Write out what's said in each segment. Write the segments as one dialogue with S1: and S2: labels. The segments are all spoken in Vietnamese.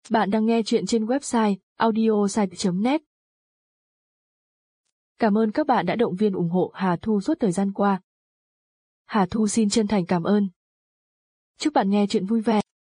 S1: Bạn đang nghe chuyện trên website audiosite.net. Cảm ơn các bạn đã động viên ủng hộ Hà Thu suốt thời gian qua. Hà Thu xin chân thành cảm ơn. Chúc bạn nghe chuyện vui vẻ.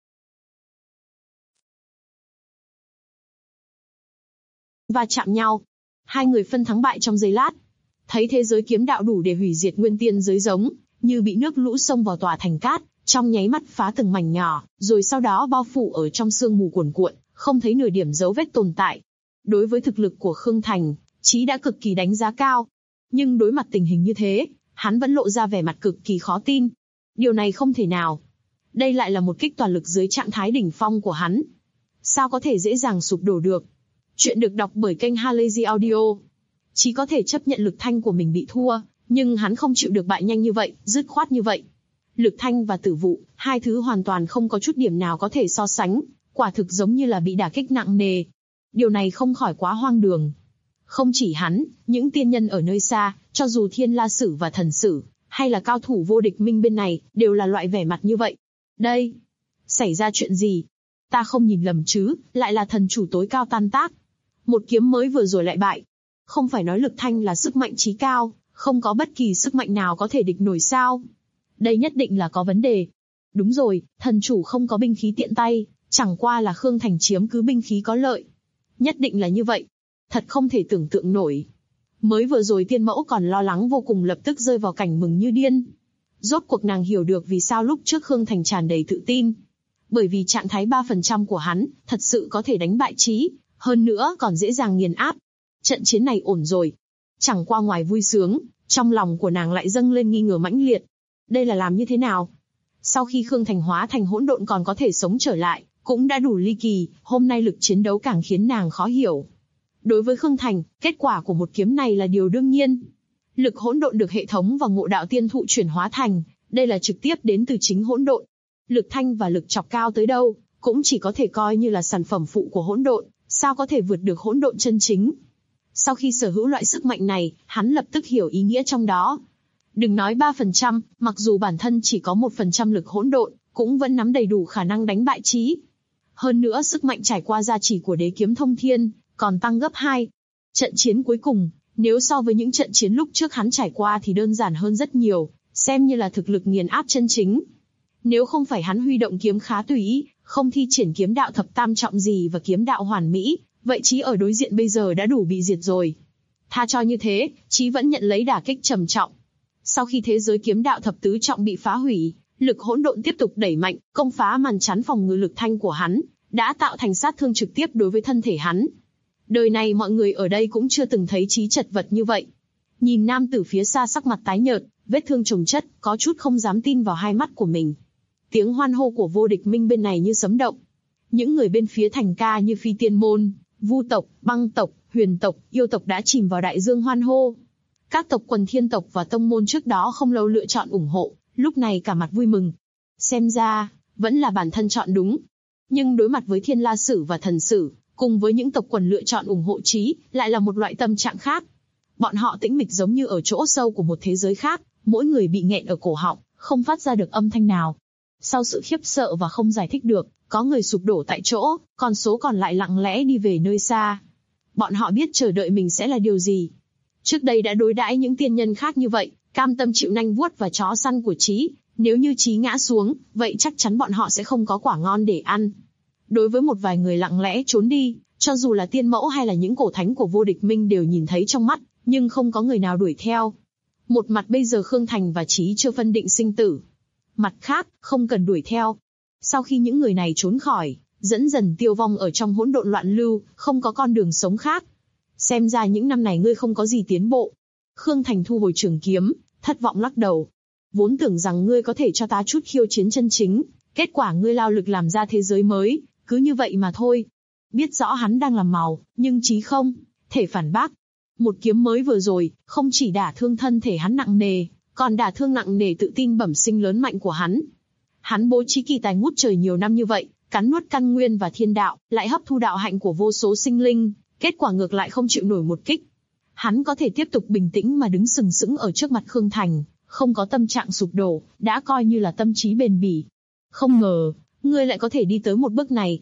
S2: Va chạm nhau. Hai người phân thắng bại trong giây lát. Thấy thế giới kiếm đạo đủ để hủy diệt nguyên tiên giới giống, như bị nước lũ xông vào tòa thành cát, trong nháy mắt phá từng mảnh nhỏ, rồi sau đó bao phủ ở trong sương mù cuồn cuộn, không thấy nửa điểm dấu vết tồn tại. Đối với thực lực của Khương Thành, Chí đã cực kỳ đánh giá cao. Nhưng đối mặt tình hình như thế, hắn vẫn lộ ra vẻ mặt cực kỳ khó tin. Điều này không thể nào. Đây lại là một kích toàn lực dưới trạng thái đỉnh phong của hắn. Sao có thể dễ dàng sụp đổ được? Chuyện được đọc bởi kênh Halazy Audio. Chí có thể chấp nhận Lực Thanh của mình bị thua, nhưng hắn không chịu được bại nhanh như vậy, dứt khoát như vậy. Lực Thanh và Tử Vụ, hai thứ hoàn toàn không có chút điểm nào có thể so sánh, quả thực giống như là bị đả kích nặng nề. Điều này không khỏi quá hoang đường. Không chỉ hắn, những tiên nhân ở nơi xa, cho dù Thiên La Sử và Thần Sử, hay là cao thủ Vô Địch Minh bên này, đều là loại vẻ mặt như vậy. Đây, xảy ra chuyện gì? Ta không nhìn lầm chứ, lại là thần chủ tối cao tan tác. Một kiếm mới vừa rồi lại bại. Không phải nói Lực Thanh là sức mạnh chí cao, không có bất kỳ sức mạnh nào có thể địch nổi sao? Đây nhất định là có vấn đề. Đúng rồi, thần chủ không có binh khí tiện tay, chẳng qua là Khương Thành chiếm cứ binh khí có lợi. Nhất định là như vậy. Thật không thể tưởng tượng nổi. Mới vừa rồi tiên mẫu còn lo lắng vô cùng, lập tức rơi vào cảnh mừng như điên. Rốt cuộc nàng hiểu được vì sao lúc trước Khương Thành tràn đầy tự tin. Bởi vì trạng thái 3% của hắn, thật sự có thể đánh bại Chí, hơn nữa còn dễ dàng nghiền áp. Trận chiến này ổn rồi. Chẳng qua ngoài vui sướng, trong lòng của nàng lại dâng lên nghi ngờ mãnh liệt. Đây là làm như thế nào? Sau khi Khương Thành hóa thành hỗn độn còn có thể sống trở lại, cũng đã đủ ly kỳ, hôm nay lực chiến đấu càng khiến nàng khó hiểu. Đối với Khương Thành, kết quả của một kiếm này là điều đương nhiên. Lực hỗn độn được hệ thống và ngộ đạo tiên thụ chuyển hóa thành, đây là trực tiếp đến từ chính hỗn độn. Lực thanh và lực chọc cao tới đâu, cũng chỉ có thể coi như là sản phẩm phụ của hỗn độn, sao có thể vượt được hỗn độn chân chính. Sau khi sở hữu loại sức mạnh này, hắn lập tức hiểu ý nghĩa trong đó. Đừng nói 3%, mặc dù bản thân chỉ có 1% lực hỗn độn, cũng vẫn nắm đầy đủ khả năng đánh bại Chí. Hơn nữa sức mạnh trải qua gia trì của đế kiếm thông thiên, còn tăng gấp 2. Trận chiến cuối cùng, nếu so với những trận chiến lúc trước hắn trải qua thì đơn giản hơn rất nhiều, xem như là thực lực nghiền áp chân chính. Nếu không phải hắn huy động kiếm khá tùy ý, không thi triển kiếm đạo thập tam trọng gì và kiếm đạo hoàn mỹ, vậy Chí ở đối diện bây giờ đã đủ bị diệt rồi. Tha cho như thế, Chí vẫn nhận lấy đả kích trầm trọng. Sau khi thế giới kiếm đạo thập tứ trọng bị phá hủy, lực hỗn độn tiếp tục đẩy mạnh, công phá màn chắn phòng ngự Lực Thanh của hắn, đã tạo thành sát thương trực tiếp đối với thân thể hắn. Đời này mọi người ở đây cũng chưa từng thấy Chí chật vật như vậy. Nhìn nam tử phía xa sắc mặt tái nhợt, vết thương chồng chất, có chút không dám tin vào hai mắt của mình. Tiếng hoan hô của Vô Địch Minh bên này như sấm động. Những người bên phía Thành Ca như Phi Tiên Môn, Vu tộc, Băng tộc, Huyền tộc, Yêu tộc đã chìm vào đại dương hoan hô. Các tộc quần Thiên tộc và tông môn trước đó không lâu lựa chọn ủng hộ, lúc này cả mặt vui mừng. Xem ra, vẫn là bản thân chọn đúng. Nhưng đối mặt với Thiên La Sử và Thần Sử, cùng với những tộc quần lựa chọn ủng hộ Chí, lại là một loại tâm trạng khác. Bọn họ tĩnh mịch giống như ở chỗ sâu của một thế giới khác, mỗi người bị nghẹn ở cổ họng, không phát ra được âm thanh nào. Sau sự khiếp sợ và không giải thích được, có người sụp đổ tại chỗ, còn số còn lại lặng lẽ đi về nơi xa. Bọn họ biết chờ đợi mình sẽ là điều gì. Trước đây đã đối đãi những tiên nhân khác như vậy, cam tâm chịu nanh vuốt và chó săn của Chí. Nếu như Chí ngã xuống, vậy chắc chắn bọn họ sẽ không có quả ngon để ăn. Đối với một vài người lặng lẽ trốn đi, cho dù là tiên mẫu hay là những cổ thánh của Vô Địch Minh đều nhìn thấy trong mắt, nhưng không có người nào đuổi theo. Một mặt bây giờ Khương Thành và Chí chưa phân định sinh tử. Mặt khác, không cần đuổi theo. Sau khi những người này trốn khỏi, dần dần tiêu vong ở trong hỗn độn loạn lưu, không có con đường sống khác. Xem ra những năm này ngươi không có gì tiến bộ. Khương Thành thu hồi trường kiếm, thất vọng lắc đầu. Vốn tưởng rằng ngươi có thể cho ta chút khiêu chiến chân chính, kết quả ngươi lao lực làm ra thế giới mới, cứ như vậy mà thôi. Biết rõ hắn đang làm màu, nhưng Chí không thể phản bác. Một kiếm mới vừa rồi, không chỉ đả thương thân thể hắn nặng nề, còn đả thương nặng nề tự tin bẩm sinh lớn mạnh của hắn. Hắn bố trí kỳ tài ngút trời nhiều năm như vậy, cắn nuốt căn nguyên và thiên đạo, lại hấp thu đạo hạnh của vô số sinh linh, kết quả ngược lại không chịu nổi một kích. Hắn có thể tiếp tục bình tĩnh mà đứng sừng sững ở trước mặt Khương Thành, không có tâm trạng sụp đổ, đã coi như là tâm trí bền bỉ. Không ngờ, ngươi lại có thể đi tới một bước này.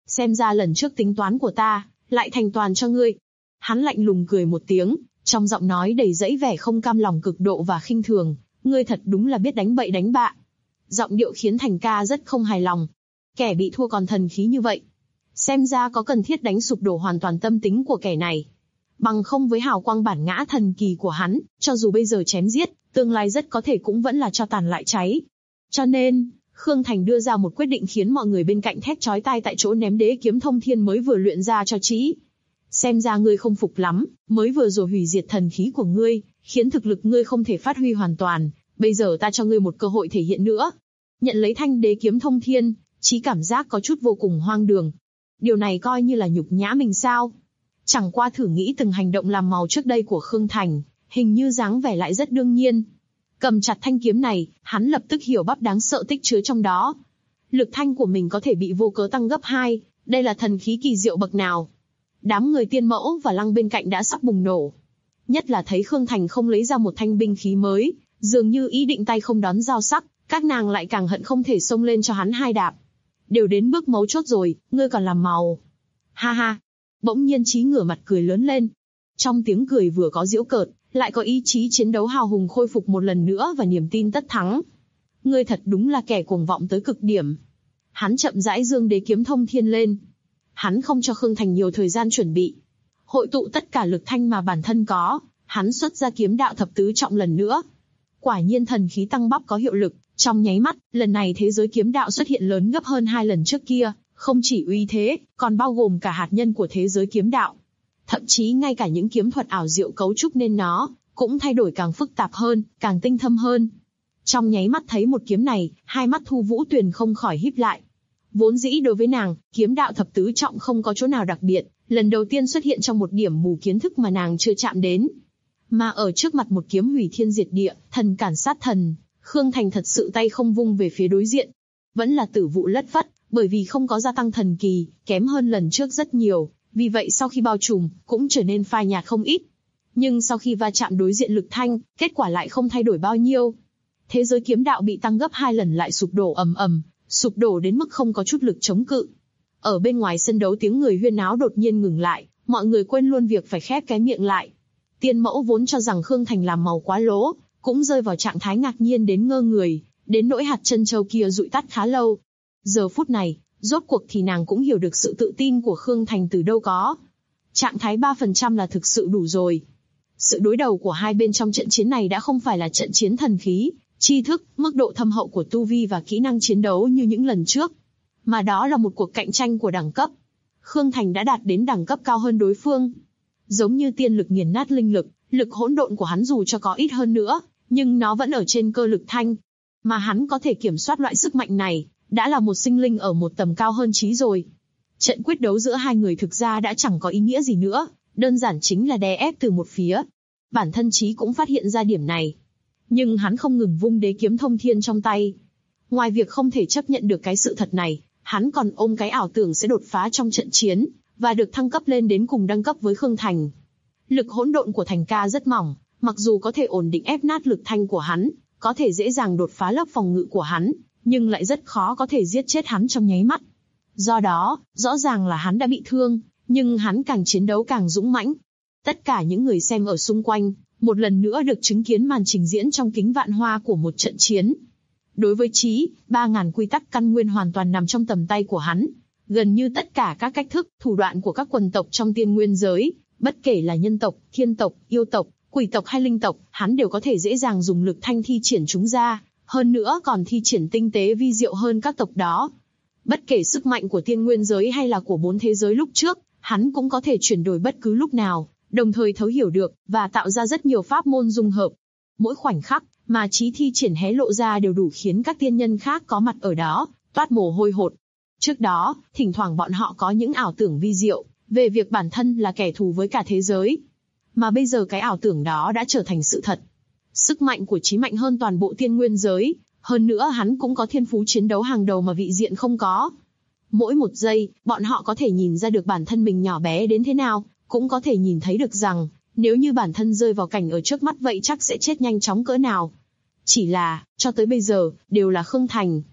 S2: Xem ra lần trước tính toán của ta, lại thành toàn cho ngươi. Hắn lạnh lùng cười một tiếng, trong giọng nói đầy dẫy vẻ không cam lòng cực độ và khinh thường, ngươi thật đúng là biết đánh bậy đánh bạ. Giọng điệu khiến Thành ca rất không hài lòng. Kẻ bị thua còn thần khí như vậy. Xem ra có cần thiết đánh sụp đổ hoàn toàn tâm tính của kẻ này. Bằng không với hào quang bản ngã thần kỳ của hắn, cho dù bây giờ chém giết, tương lai rất có thể cũng vẫn là cho tàn lại cháy. Cho nên, Khương Thành đưa ra một quyết định khiến mọi người bên cạnh thét chói tai tại chỗ, ném đế kiếm thông thiên mới vừa luyện ra cho Trĩ. Xem ra ngươi không phục lắm, mới vừa rồi hủy diệt thần khí của ngươi, khiến thực lực ngươi không thể phát huy hoàn toàn, bây giờ ta cho ngươi một cơ hội thể hiện nữa. Nhận lấy thanh đế kiếm thông thiên, Trĩ cảm giác có chút vô cùng hoang đường. Điều này coi như là nhục nhã mình sao? Chẳng qua thử nghĩ từng hành động làm màu trước đây của Khương Thành, hình như dáng vẻ lại rất đương nhiên. Cầm chặt thanh kiếm này, hắn lập tức hiểu bắp đáng sợ tích chứa trong đó. Lực thanh của mình có thể bị vô cớ tăng gấp 2, đây là thần khí kỳ diệu bậc nào. Đám người Tiên Mẫu và Lăng bên cạnh đã sắp bùng nổ. Nhất là thấy Khương Thành không lấy ra một thanh binh khí mới, dường như ý định tay không đón dao sắc, các nàng lại càng hận không thể xông lên cho hắn 2 đạp. Đều đến bước mấu chốt rồi, ngươi còn làm màu. Ha ha. Bỗng nhiên Trĩ ngửa mặt cười lớn lên. Trong tiếng cười vừa có giễu cợt, lại có ý chí chiến đấu hào hùng khôi phục một lần nữa và niềm tin tất thắng. Ngươi thật đúng là kẻ cuồng vọng tới cực điểm. Hắn chậm rãi giương đế kiếm thông thiên lên. Hắn không cho Khương Thành nhiều thời gian chuẩn bị. Hội tụ tất cả lực thanh mà bản thân có, hắn xuất ra kiếm đạo thập tứ trọng lần nữa. Quả nhiên thần khí tăng bắp có hiệu lực, trong nháy mắt, lần này thế giới kiếm đạo xuất hiện lớn gấp hơn 2 lần trước kia, không chỉ uy thế, còn bao gồm cả hạt nhân của thế giới kiếm đạo. Thậm chí ngay cả những kiếm thuật ảo diệu cấu trúc nên nó, cũng thay đổi càng phức tạp hơn, càng tinh thâm hơn. Trong nháy mắt thấy một kiếm này, hai mắt Thu Vũ Tuyền không khỏi híp lại. Vốn dĩ đối với nàng, kiếm đạo thập tứ trọng không có chỗ nào đặc biệt, lần đầu tiên xuất hiện trong một điểm mù kiến thức mà nàng chưa chạm đến. Mà ở trước mặt một kiếm hủy thiên diệt địa, thần cản sát thần, Khương Thành thật sự tay không vung về phía đối diện. Vẫn là tử vụ lất phất, bởi vì không có gia tăng thần kỳ, kém hơn lần trước rất nhiều, vì vậy sau khi bao trùm, cũng trở nên phai nhạt không ít. Nhưng sau khi va chạm đối diện lực thanh, kết quả lại không thay đổi bao nhiêu. Thế giới kiếm đạo bị tăng gấp 2 lần lại sụp đổ ầm ầm, sụp đổ đến mức không có chút lực chống cự. Ở bên ngoài sân đấu tiếng người huyên náo đột nhiên ngừng lại, mọi người quên luôn việc phải khép cái miệng lại. Tiên Mẫu vốn cho rằng Khương Thành làm màu quá lố, cũng rơi vào trạng thái ngạc nhiên đến ngơ người, đến nỗi hạt chân châu kia dụi tắt khá lâu. Giờ phút này, rốt cuộc thì nàng cũng hiểu được sự tự tin của Khương Thành từ đâu có. Trạng thái 3% là thực sự đủ rồi. Sự đối đầu của hai bên trong trận chiến này đã không phải là trận chiến thần khí, tri thức, mức độ thâm hậu của tu vi và kỹ năng chiến đấu như những lần trước, mà đó là một cuộc cạnh tranh của đẳng cấp. Khương Thành đã đạt đến đẳng cấp cao hơn đối phương. Giống như tiên lực nghiền nát linh lực, lực hỗn độn của hắn dù cho có ít hơn nữa, nhưng nó vẫn ở trên cơ lực thanh. Mà hắn có thể kiểm soát loại sức mạnh này, đã là một sinh linh ở một tầm cao hơn trí rồi. Trận quyết đấu giữa hai người thực ra đã chẳng có ý nghĩa gì nữa, đơn giản chính là đè ép từ một phía. Bản thân Trí cũng phát hiện ra điểm này. Nhưng hắn không ngừng vung đế kiếm thông thiên trong tay. Ngoài việc không thể chấp nhận được cái sự thật này, hắn còn ôm cái ảo tưởng sẽ đột phá trong trận chiến, và được thăng cấp lên đến cùng đẳng cấp với Khương Thành. Lực hỗn độn của Thành ca rất mỏng, mặc dù có thể ổn định ép nát lực thanh của hắn, có thể dễ dàng đột phá lớp phòng ngự của hắn, nhưng lại rất khó có thể giết chết hắn trong nháy mắt. Do đó, rõ ràng là hắn đã bị thương, nhưng hắn càng chiến đấu càng dũng mãnh. Tất cả những người xem ở xung quanh, một lần nữa được chứng kiến màn trình diễn trong kính vạn hoa của một trận chiến. Đối với Trí, 3.000 quy tắc căn nguyên hoàn toàn nằm trong tầm tay của hắn. Gần như tất cả các cách thức, thủ đoạn của các quần tộc trong tiên nguyên giới, bất kể là nhân tộc, thiên tộc, yêu tộc, quỷ tộc hay linh tộc, hắn đều có thể dễ dàng dùng lực thanh thi triển chúng ra, hơn nữa còn thi triển tinh tế vi diệu hơn các tộc đó. Bất kể sức mạnh của tiên nguyên giới hay là của 4 thế giới lúc trước, hắn cũng có thể chuyển đổi bất cứ lúc nào, đồng thời thấu hiểu được, và tạo ra rất nhiều pháp môn dung hợp. Mỗi khoảnh khắc mà Trí thi triển hé lộ ra đều đủ khiến các tiên nhân khác có mặt ở đó toát mồ hôi hột. Trước đó, thỉnh thoảng bọn họ có những ảo tưởng vi diệu về việc bản thân là kẻ thù với cả thế giới. Mà bây giờ cái ảo tưởng đó đã trở thành sự thật. Sức mạnh của Trí mạnh hơn toàn bộ tiên nguyên giới, hơn nữa hắn cũng có thiên phú chiến đấu hàng đầu mà vị diện không có. Mỗi một giây, bọn họ có thể nhìn ra được bản thân mình nhỏ bé đến thế nào, cũng có thể nhìn thấy được rằng, nếu như bản thân rơi vào cảnh ở trước mắt vậy chắc sẽ chết nhanh chóng cỡ nào. Chỉ là, cho tới bây giờ, đều là Khương Thành.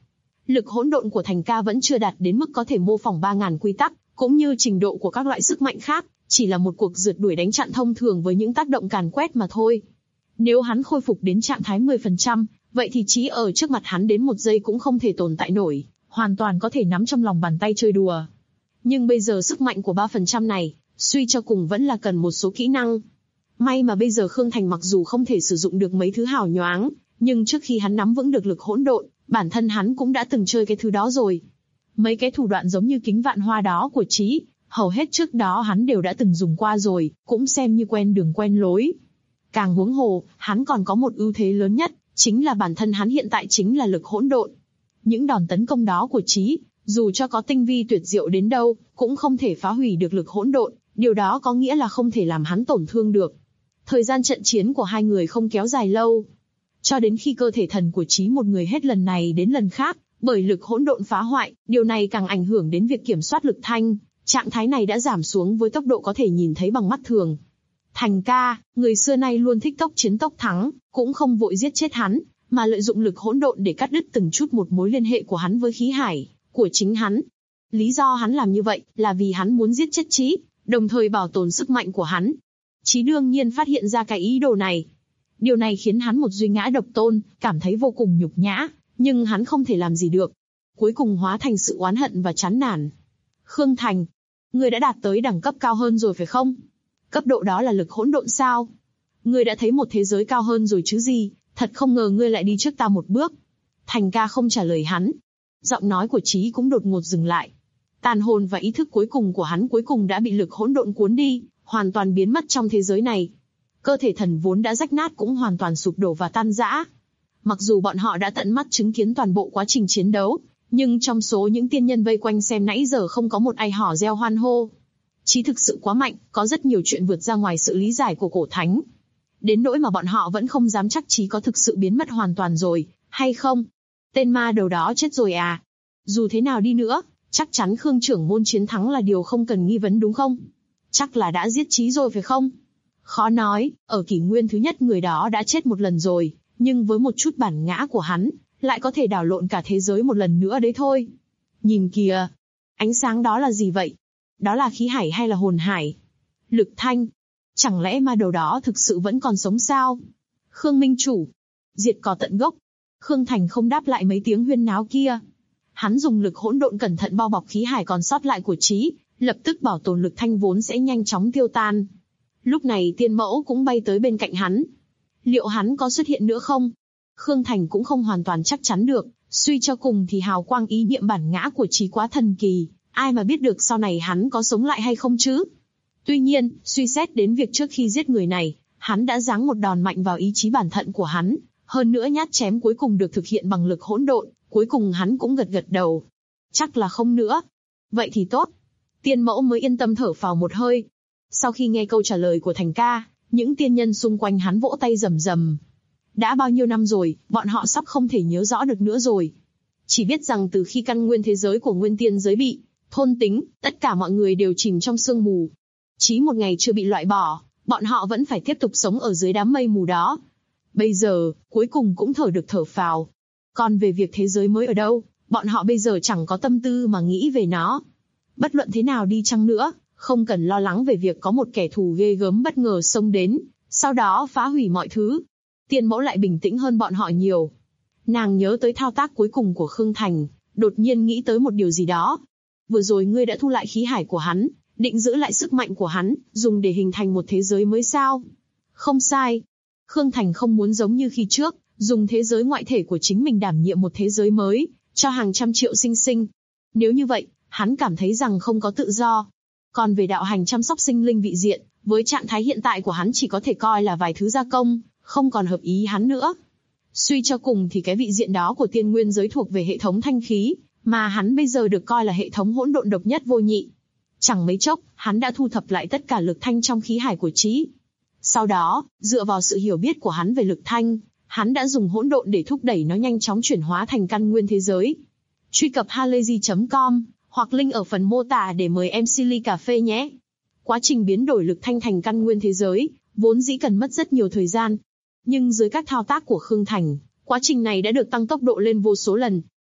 S2: Lực hỗn độn của Thành Ca vẫn chưa đạt đến mức có thể mô phỏng 3000 quy tắc, cũng như trình độ của các loại sức mạnh khác, chỉ là một cuộc rượt đuổi đánh chặn thông thường với những tác động càn quét mà thôi. Nếu hắn khôi phục đến trạng thái 10%, vậy thì chí ở trước mặt hắn đến 1 giây cũng không thể tồn tại nổi, hoàn toàn có thể nắm trong lòng bàn tay chơi đùa. Nhưng bây giờ sức mạnh của 3% này, suy cho cùng vẫn là cần một số kỹ năng. May mà bây giờ Khương Thành mặc dù không thể sử dụng được mấy thứ hào nhoáng, nhưng trước khi hắn nắm vững được lực hỗn độn, bản thân hắn cũng đã từng chơi cái thứ đó rồi. Mấy cái thủ đoạn giống như kính vạn hoa đó của Chí, hầu hết trước đó hắn đều đã từng dùng qua rồi, cũng xem như quen đường quen lối. Càng huống hồ, hắn còn có một ưu thế lớn nhất, chính là bản thân hắn hiện tại chính là lực hỗn độn. Những đòn tấn công đó của Chí, dù cho có tinh vi tuyệt diệu đến đâu, cũng không thể phá hủy được lực hỗn độn, điều đó có nghĩa là không thể làm hắn tổn thương được. Thời gian trận chiến của hai người không kéo dài lâu. Cho đến khi cơ thể thần của Chí một người hết lần này đến lần khác, bởi lực hỗn độn phá hoại, điều này càng ảnh hưởng đến việc kiểm soát lực thanh, trạng thái này đã giảm xuống với tốc độ có thể nhìn thấy bằng mắt thường. Thành Ca, người xưa nay luôn thích tốc chiến tốc thắng, cũng không vội giết chết hắn, mà lợi dụng lực hỗn độn để cắt đứt từng chút một mối liên hệ của hắn với khí hải của chính hắn. Lý do hắn làm như vậy là vì hắn muốn giết chết Chí, đồng thời bảo tồn sức mạnh của hắn. Chí đương nhiên phát hiện ra cái ý đồ này. Điều này khiến hắn một duy ngã độc tôn, cảm thấy vô cùng nhục nhã, nhưng hắn không thể làm gì được. Cuối cùng hóa thành sự oán hận và chán nản. Khương Thành, ngươi đã đạt tới đẳng cấp cao hơn rồi phải không? Cấp độ đó là lực hỗn độn sao? Ngươi đã thấy một thế giới cao hơn rồi chứ gì, thật không ngờ ngươi lại đi trước ta một bước. Thành Ca không trả lời hắn. Giọng nói của Chí cũng đột ngột dừng lại. Tàn hồn và ý thức cuối cùng của hắn cuối cùng đã bị lực hỗn độn cuốn đi, hoàn toàn biến mất trong thế giới này. Cơ thể thần vốn đã rách nát cũng hoàn toàn sụp đổ và tan rã. Mặc dù bọn họ đã tận mắt chứng kiến toàn bộ quá trình chiến đấu, nhưng trong số những tiên nhân vây quanh xem nãy giờ không có một ai hò reo hoan hô. Chí thực sự quá mạnh, có rất nhiều chuyện vượt ra ngoài sự lý giải của cổ thánh. Đến nỗi mà bọn họ vẫn không dám chắc Chí có thực sự biến mất hoàn toàn rồi, hay không. Tên ma đầu đó chết rồi à? Dù thế nào đi nữa, chắc chắn Khương trưởng môn chiến thắng là điều không cần nghi vấn đúng không? Chắc là đã giết Chí rồi phải không? Khó nói, ở kỷ nguyên thứ nhất người đó đã chết một lần rồi, nhưng với một chút bản ngã của hắn, lại có thể đảo lộn cả thế giới một lần nữa đấy thôi. Nhìn kìa, ánh sáng đó là gì vậy? Đó là khí hải hay là hồn hải? Lực thanh, chẳng lẽ ma đầu đó thực sự vẫn còn sống sao? Khương Minh Chủ, diệt cỏ tận gốc. Khương Thành không đáp lại mấy tiếng huyên náo kia. Hắn dùng lực hỗn độn cẩn thận bao bọc khí hải còn sót lại của Chí, lập tức bảo tồn lực thanh vốn sẽ nhanh chóng tiêu tan. Lúc này Tiên Mẫu cũng bay tới bên cạnh hắn. Liệu hắn có xuất hiện nữa không? Khương Thành cũng không hoàn toàn chắc chắn được, suy cho cùng thì hào quang ý niệm bản ngã của Chí quá thần kỳ, ai mà biết được sau này hắn có sống lại hay không chứ? Tuy nhiên, suy xét đến việc trước khi giết người này, hắn đã giáng một đòn mạnh vào ý chí bản thân của hắn, hơn nữa nhát chém cuối cùng được thực hiện bằng lực hỗn độn, cuối cùng hắn cũng gật gật đầu. Chắc là không nữa. Vậy thì tốt. Tiên Mẫu mới yên tâm thở phào một hơi. Sau khi nghe câu trả lời của Thành Ca, những tiên nhân xung quanh hắn vỗ tay rầm rầm. Đã bao nhiêu năm rồi, bọn họ sắp không thể nhớ rõ được nữa rồi. Chỉ biết rằng từ khi căn nguyên thế giới của nguyên tiên giới bị thôn tính, tất cả mọi người đều chìm trong sương mù. Chí một ngày chưa bị loại bỏ, bọn họ vẫn phải tiếp tục sống ở dưới đám mây mù đó. Bây giờ, cuối cùng cũng thở được thở phào. Còn về việc thế giới mới ở đâu, bọn họ bây giờ chẳng có tâm tư mà nghĩ về nó. Bất luận thế nào đi chăng nữa, không cần lo lắng về việc có một kẻ thù ghê gớm bất ngờ xông đến, sau đó phá hủy mọi thứ. Tiên Mẫu lại bình tĩnh hơn bọn họ nhiều. Nàng nhớ tới thao tác cuối cùng của Khương Thành, đột nhiên nghĩ tới một điều gì đó. Vừa rồi ngươi đã thu lại khí hải của hắn, định giữ lại sức mạnh của hắn, dùng để hình thành một thế giới mới sao? Không sai. Khương Thành không muốn giống như khi trước, dùng thế giới ngoại thể của chính mình đảm nhiệm một thế giới mới, cho hàng trăm triệu sinh sinh. Nếu như vậy, hắn cảm thấy rằng không có tự do. Còn về đạo hành chăm sóc sinh linh vị diện, với trạng thái hiện tại của hắn chỉ có thể coi là vài thứ gia công, không còn hợp ý hắn nữa. Suy cho cùng thì cái vị diện đó của tiên nguyên giới thuộc về hệ thống thanh khí, mà hắn bây giờ được coi là hệ thống hỗn độn độc nhất vô nhị. Chẳng mấy chốc, hắn đã thu thập lại tất cả lực thanh trong khí hải của Chí. Sau đó, dựa vào sự hiểu biết của hắn về lực thanh, hắn đã dùng hỗn độn để thúc đẩy nó nhanh chóng chuyển hóa thành căn nguyên thế giới. Truy cập halayzi.com hoặc link ở phần mô tả để mời MC ly cà phê nhé. Quá trình biến đổi lực thanh thành căn nguyên thế giới, vốn dĩ cần mất rất nhiều thời gian. Nhưng dưới các thao tác của Khương Thành, quá trình này đã được tăng tốc độ lên vô số lần.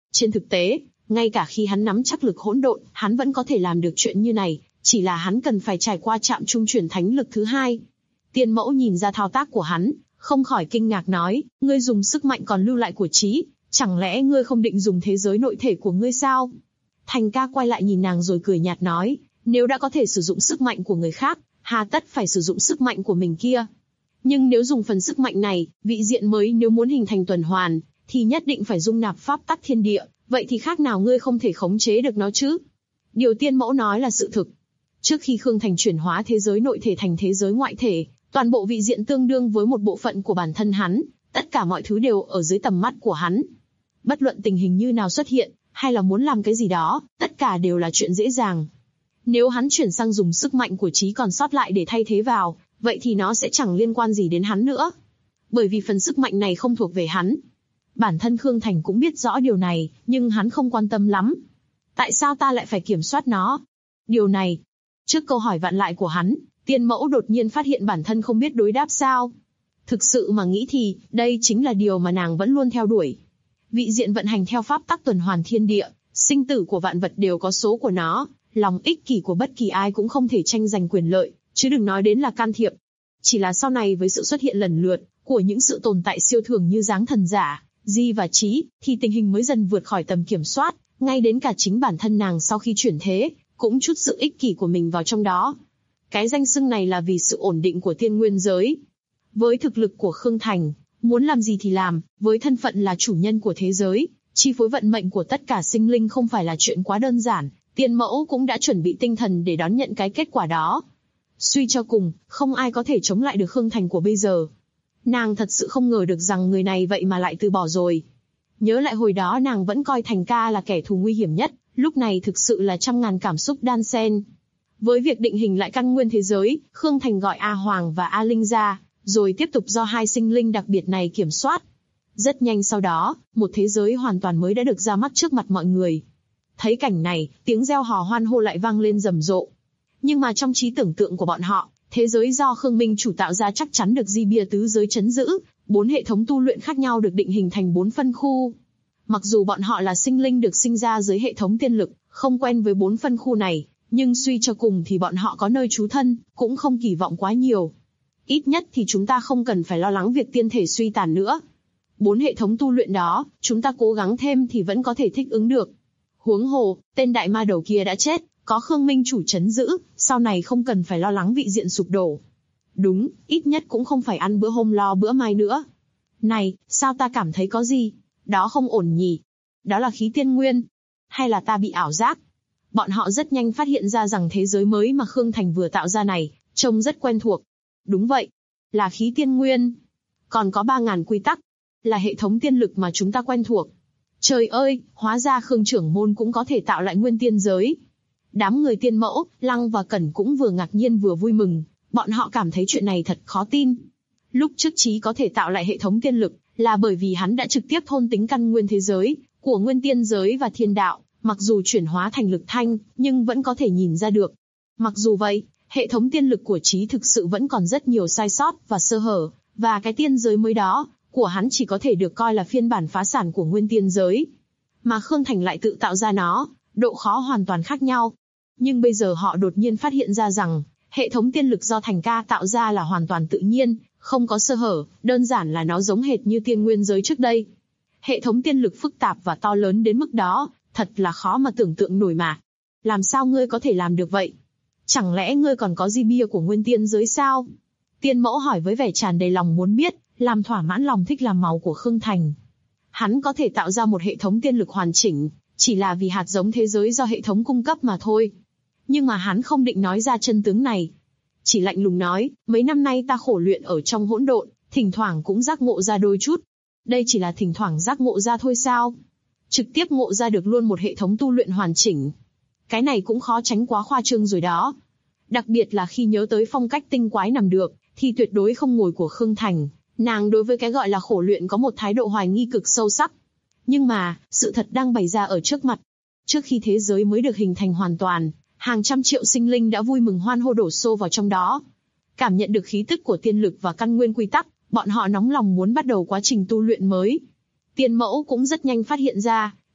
S2: Trên thực tế, ngay cả khi hắn nắm chắc lực hỗn độn, hắn vẫn có thể làm được chuyện như này, chỉ là hắn cần phải trải qua trạm trung chuyển thánh lực thứ hai. Tiên mẫu nhìn ra thao tác của hắn, không khỏi kinh ngạc nói, ngươi dùng sức mạnh còn lưu lại của trí, chẳng lẽ ngươi không định dùng thế giới nội thể của ngươi sao? Thành ca quay lại nhìn nàng rồi cười nhạt nói, nếu đã có thể sử dụng sức mạnh của người khác, hà tất phải sử dụng sức mạnh của mình kia. Nhưng nếu dùng phần sức mạnh này, vị diện mới nếu muốn hình thành tuần hoàn, thì nhất định phải dung nạp pháp tắc thiên địa, vậy thì khác nào ngươi không thể khống chế được nó chứ? Điều tiên mẫu nói là sự thực. Trước khi Khương Thành chuyển hóa thế giới nội thể thành thế giới ngoại thể, toàn bộ vị diện tương đương với một bộ phận của bản thân hắn, tất cả mọi thứ đều ở dưới tầm mắt của hắn. Bất luận tình hình như nào xuất hiện, hay là muốn làm cái gì đó, tất cả đều là chuyện dễ dàng. Nếu hắn chuyển sang dùng sức mạnh của trí còn sót lại để thay thế vào, vậy thì nó sẽ chẳng liên quan gì đến hắn nữa. Bởi vì phần sức mạnh này không thuộc về hắn. Bản thân Khương Thành cũng biết rõ điều này, nhưng hắn không quan tâm lắm. Tại sao ta lại phải kiểm soát nó? Điều này, trước câu hỏi vặn lại của hắn, tiên mẫu đột nhiên phát hiện bản thân không biết đối đáp sao. Thực sự mà nghĩ thì, đây chính là điều mà nàng vẫn luôn theo đuổi. Vị diện vận hành theo pháp tắc tuần hoàn thiên địa, sinh tử của vạn vật đều có số của nó, lòng ích kỷ của bất kỳ ai cũng không thể tranh giành quyền lợi, chứ đừng nói đến là can thiệp. Chỉ là sau này với sự xuất hiện lần lượt của những sự tồn tại siêu thường như dáng thần giả, Di và Trí, thì tình hình mới dần vượt khỏi tầm kiểm soát, ngay đến cả chính bản thân nàng sau khi chuyển thế, cũng chút sự ích kỷ của mình vào trong đó. Cái danh xưng này là vì sự ổn định của tiên nguyên giới. Với thực lực của Khương Thành, muốn làm gì thì làm, với thân phận là chủ nhân của thế giới, chi phối vận mệnh của tất cả sinh linh không phải là chuyện quá đơn giản, tiên mẫu cũng đã chuẩn bị tinh thần để đón nhận cái kết quả đó. Suy cho cùng, không ai có thể chống lại được Khương Thành của bây giờ. Nàng thật sự không ngờ được rằng người này vậy mà lại từ bỏ rồi. Nhớ lại hồi đó nàng vẫn coi Thành ca là kẻ thù nguy hiểm nhất, lúc này thực sự là trăm ngàn cảm xúc đan xen. Với việc định hình lại căn nguyên thế giới, Khương Thành gọi A Hoàng và A Linh ra, rồi tiếp tục do hai sinh linh đặc biệt này kiểm soát. Rất nhanh sau đó, một thế giới hoàn toàn mới đã được ra mắt trước mặt mọi người. Thấy cảnh này, tiếng reo hò hoan hô lại vang lên rầm rộ. Nhưng mà trong trí tưởng tượng của bọn họ, thế giới do Khương Minh chủ tạo ra chắc chắn được di bia tứ giới trấn giữ, 4 hệ thống tu luyện khác nhau được định hình thành 4 phân khu. Mặc dù bọn họ là sinh linh được sinh ra dưới hệ thống tiên lực, không quen với 4 phân khu này, nhưng suy cho cùng thì bọn họ có nơi trú thân, cũng không kỳ vọng quá nhiều. Ít nhất thì chúng ta không cần phải lo lắng việc tiên thể suy tàn nữa. 4 hệ thống tu luyện đó, chúng ta cố gắng thêm thì vẫn có thể thích ứng được. Huống hồ, tên đại ma đầu kia đã chết, có Khương Minh chủ trấn giữ, sau này không cần phải lo lắng vị diện sụp đổ. Đúng, ít nhất cũng không phải ăn bữa hôm lo bữa mai nữa. Này, sao ta cảm thấy có gì? Đó không ổn nhỉ? Đó là khí tiên nguyên. Hay là ta bị ảo giác? Bọn họ rất nhanh phát hiện ra rằng thế giới mới mà Khương Thành vừa tạo ra này, trông rất quen thuộc. Đúng vậy, là khí tiên nguyên. Còn có 3.000 quy tắc, là hệ thống tiên lực mà chúng ta quen thuộc. Trời ơi, hóa ra Khương trưởng môn cũng có thể tạo lại nguyên tiên giới. Đám người tiên mẫu, Lăng và Cẩn cũng vừa ngạc nhiên vừa vui mừng, bọn họ cảm thấy chuyện này thật khó tin. Lúc trước Chí có thể tạo lại hệ thống tiên lực, là bởi vì hắn đã trực tiếp thôn tính căn nguyên thế giới, của nguyên tiên giới và thiên đạo, mặc dù chuyển hóa thành lực thanh, nhưng vẫn có thể nhìn ra được. Mặc dù vậy, hệ thống tiên lực của Chí thực sự vẫn còn rất nhiều sai sót và sơ hở, và cái tiên giới mới đó, của hắn chỉ có thể được coi là phiên bản phá sản của nguyên tiên giới. Mà Khương Thành lại tự tạo ra nó, độ khó hoàn toàn khác nhau. Nhưng bây giờ họ đột nhiên phát hiện ra rằng, hệ thống tiên lực do Thành ca tạo ra là hoàn toàn tự nhiên, không có sơ hở, đơn giản là nó giống hệt như tiên nguyên giới trước đây. Hệ thống tiên lực phức tạp và to lớn đến mức đó, thật là khó mà tưởng tượng nổi mà. Làm sao ngươi có thể làm được vậy? Chẳng lẽ ngươi còn có di bia của nguyên tiên giới sao? Tiên mẫu hỏi với vẻ tràn đầy lòng muốn biết, làm thỏa mãn lòng thích làm màu của Khương Thành. Hắn có thể tạo ra một hệ thống tiên lực hoàn chỉnh, chỉ là vì hạt giống thế giới do hệ thống cung cấp mà thôi. Nhưng mà hắn không định nói ra chân tướng này. Chỉ lạnh lùng nói, mấy năm nay ta khổ luyện ở trong hỗn độn, thỉnh thoảng cũng giác ngộ ra đôi chút. Đây chỉ là thỉnh thoảng giác ngộ ra thôi sao? Trực tiếp ngộ ra được luôn một hệ thống tu luyện hoàn chỉnh. Cái này cũng khó tránh quá khoa trương rồi đó. Đặc biệt là khi nhớ tới phong cách tinh quái nằm được, thì tuyệt đối không ngồi của Khương Thành. Nàng đối với cái gọi là khổ luyện có một thái độ hoài nghi cực sâu sắc. Nhưng mà, sự thật đang bày ra ở trước mặt. Trước khi thế giới mới được hình thành hoàn toàn, hàng trăm triệu sinh linh đã vui mừng hoan hô đổ xô vào trong đó. Cảm nhận được khí tức của tiên lực và căn nguyên quy tắc, bọn họ nóng lòng muốn bắt đầu quá trình tu luyện mới. Tiên mẫu cũng rất nhanh phát hiện ra,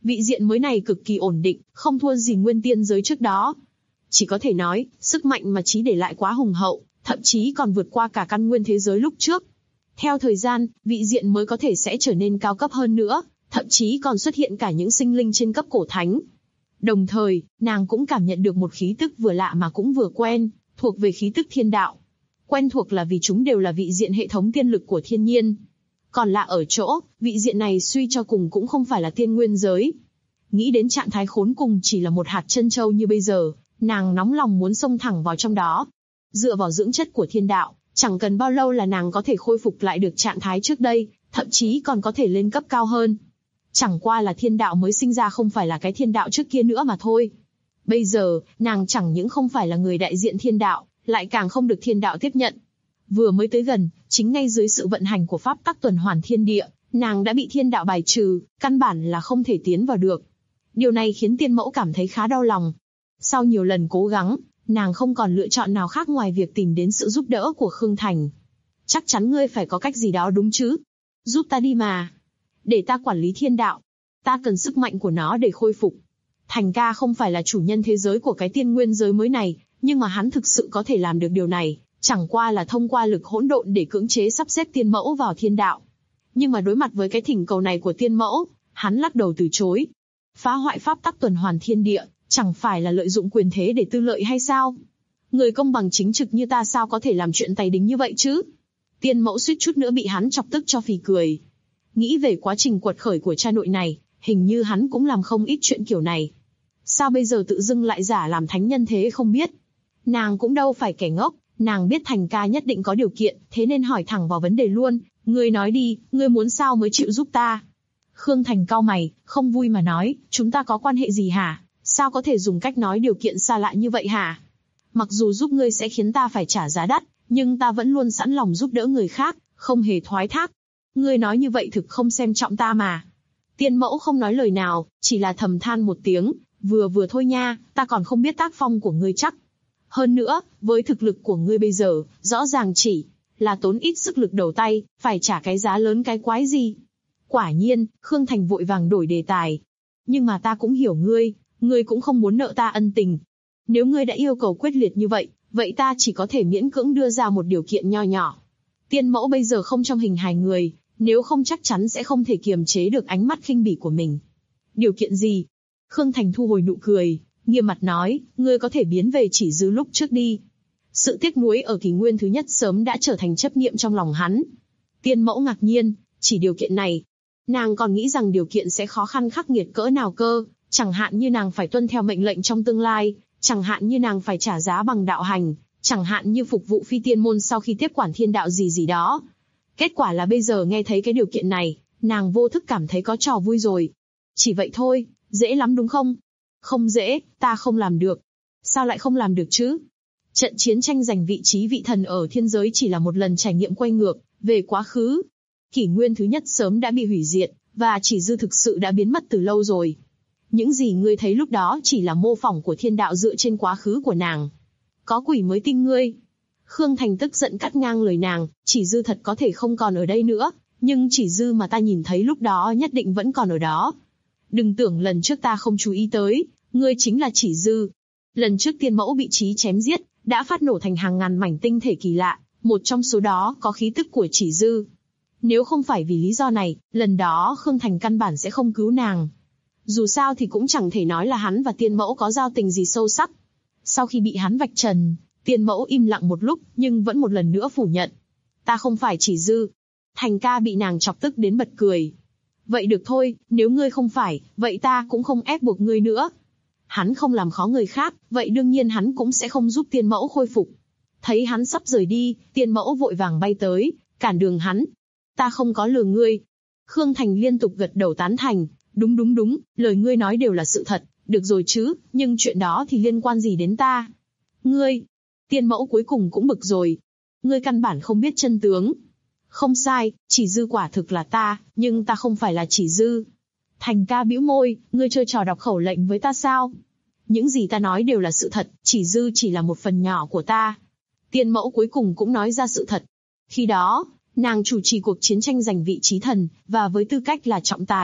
S2: Vị diện mới này cực kỳ ổn định, không thua gì nguyên tiên giới trước đó. Chỉ có thể nói, sức mạnh mà Chí để lại quá hùng hậu, thậm chí còn vượt qua cả căn nguyên thế giới lúc trước. Theo thời gian, vị diện mới có thể sẽ trở nên cao cấp hơn nữa, thậm chí còn xuất hiện cả những sinh linh trên cấp cổ thánh. Đồng thời, nàng cũng cảm nhận được một khí tức vừa lạ mà cũng vừa quen, thuộc về khí tức thiên đạo. Quen thuộc là vì chúng đều là vị diện hệ thống tiên lực của thiên nhiên. Còn lạ ở chỗ, vị diện này suy cho cùng cũng không phải là tiên nguyên giới. Nghĩ đến trạng thái khốn cùng chỉ là một hạt chân châu như bây giờ, nàng nóng lòng muốn xông thẳng vào trong đó. Dựa vào dưỡng chất của thiên đạo, chẳng cần bao lâu là nàng có thể khôi phục lại được trạng thái trước đây, thậm chí còn có thể lên cấp cao hơn. Chẳng qua là thiên đạo mới sinh ra không phải là cái thiên đạo trước kia nữa mà thôi. Bây giờ, nàng chẳng những không phải là người đại diện thiên đạo, lại càng không được thiên đạo tiếp nhận. Vừa mới tới gần, chính ngay dưới sự vận hành của pháp tắc tuần hoàn thiên địa, nàng đã bị thiên đạo bài trừ, căn bản là không thể tiến vào được. Điều này khiến tiên mẫu cảm thấy khá đau lòng. Sau nhiều lần cố gắng, nàng không còn lựa chọn nào khác ngoài việc tìm đến sự giúp đỡ của Khương Thành. Chắc chắn ngươi phải có cách gì đó đúng chứ? Giúp ta đi mà. Để ta quản lý thiên đạo. Ta cần sức mạnh của nó để khôi phục. Thành ca không phải là chủ nhân thế giới của cái tiên nguyên giới mới này, nhưng mà hắn thực sự có thể làm được điều này, chẳng qua là thông qua lực hỗn độn để cưỡng chế sắp xếp tiên mẫu vào thiên đạo. Nhưng mà đối mặt với cái thỉnh cầu này của tiên mẫu, hắn lắc đầu từ chối. Phá hoại pháp tắc tuần hoàn thiên địa, chẳng phải là lợi dụng quyền thế để tư lợi hay sao? Người công bằng chính trực như ta sao có thể làm chuyện tày đính như vậy chứ? Tiên mẫu suýt chút nữa bị hắn chọc tức cho phì cười. Nghĩ về quá trình quật khởi của cha nội này, hình như hắn cũng làm không ít chuyện kiểu này. Sao bây giờ tự dưng lại giả làm thánh nhân thế không biết? Nàng cũng đâu phải kẻ ngốc, nàng biết Thành ca nhất định có điều kiện, thế nên hỏi thẳng vào vấn đề luôn. Ngươi nói đi, ngươi muốn sao mới chịu giúp ta? Khương Thành cau mày, không vui mà nói, chúng ta có quan hệ gì hả? Sao có thể dùng cách nói điều kiện xa lạ như vậy hả? Mặc dù giúp ngươi sẽ khiến ta phải trả giá đắt, nhưng ta vẫn luôn sẵn lòng giúp đỡ người khác, không hề thoái thác. Ngươi nói như vậy thực không xem trọng ta mà. Tiên mẫu không nói lời nào, chỉ là thầm than một tiếng, vừa thôi nha, ta còn không biết tác phong của ngươi chắc. Hơn nữa, với thực lực của ngươi bây giờ, rõ ràng chỉ là tốn ít sức lực đầu tay, phải trả cái giá lớn cái quái gì. Quả nhiên, Khương Thành vội vàng đổi đề tài. Nhưng mà ta cũng hiểu ngươi cũng không muốn nợ ta ân tình. Nếu ngươi đã yêu cầu quyết liệt như vậy, vậy ta chỉ có thể miễn cưỡng đưa ra một điều kiện nho nhỏ. Tiên mẫu bây giờ không trong hình hài người, nếu không chắc chắn sẽ không thể kiềm chế được ánh mắt khinh bỉ của mình. Điều kiện gì? Khương Thành thu hồi nụ cười, nghiêm mặt nói, ngươi có thể biến về chỉ dư lúc trước đi. Sự tiếc nuối ở kỷ nguyên thứ nhất sớm đã trở thành chấp niệm trong lòng hắn. Tiên mẫu ngạc nhiên, chỉ điều kiện này. Nàng còn nghĩ rằng điều kiện sẽ khó khăn khắc nghiệt cỡ nào cơ, chẳng hạn như nàng phải tuân theo mệnh lệnh trong tương lai, chẳng hạn như nàng phải trả giá bằng đạo hành, chẳng hạn như phục vụ phi tiên môn sau khi tiếp quản thiên đạo gì đó. Kết quả là bây giờ nghe thấy cái điều kiện này, nàng vô thức cảm thấy có trò vui rồi. Chỉ vậy thôi, dễ lắm đúng không? Không dễ, ta không làm được. Sao lại không làm được chứ? Trận chiến tranh giành vị trí vị thần ở thiên giới chỉ là một lần trải nghiệm quay ngược, về quá khứ. Kỷ nguyên thứ nhất sớm đã bị hủy diệt, và chỉ dư thực sự đã biến mất từ lâu rồi. Những gì ngươi thấy lúc đó chỉ là mô phỏng của thiên đạo dựa trên quá khứ của nàng. Có quỷ mới tin ngươi. Khương Thành tức giận cắt ngang lời nàng, chỉ dư thật có thể không còn ở đây nữa, nhưng chỉ dư mà ta nhìn thấy lúc đó nhất định vẫn còn ở đó. Đừng tưởng lần trước ta không chú ý tới, ngươi chính là chỉ dư. Lần trước tiên mẫu bị Chí chém giết, đã phát nổ thành hàng ngàn mảnh tinh thể kỳ lạ, một trong số đó có khí tức của chỉ dư. Nếu không phải vì lý do này, lần đó Khương Thành căn bản sẽ không cứu nàng. Dù sao thì cũng chẳng thể nói là hắn và tiên mẫu có giao tình gì sâu sắc. Sau khi bị hắn vạch trần, tiên mẫu im lặng một lúc, nhưng vẫn một lần nữa phủ nhận. Ta không phải chỉ dư. Thành ca bị nàng chọc tức đến bật cười. Vậy được thôi, nếu ngươi không phải, vậy ta cũng không ép buộc ngươi nữa. Hắn không làm khó người khác, vậy đương nhiên hắn cũng sẽ không giúp tiên mẫu khôi phục. Thấy hắn sắp rời đi, tiên mẫu vội vàng bay tới, cản đường hắn. Ta không có lừa ngươi. Khương Thành liên tục gật đầu tán thành. Đúng, lời ngươi nói đều là sự thật, được rồi chứ, nhưng chuyện đó thì liên quan gì đến ta? Ngươi, tiên mẫu cuối cùng cũng bực rồi. Ngươi căn bản không biết chân tướng. Không sai, chỉ dư quả thực là ta, nhưng ta không phải là chỉ dư. Thành ca bĩu môi, ngươi chơi trò đọc khẩu lệnh với ta sao? Những gì ta nói đều là sự thật, chỉ dư chỉ là một phần nhỏ của ta. Tiên mẫu cuối cùng cũng nói ra sự thật. Khi đó, nàng chủ trì cuộc chiến tranh giành vị trí thần, và với tư cách là trọng tài,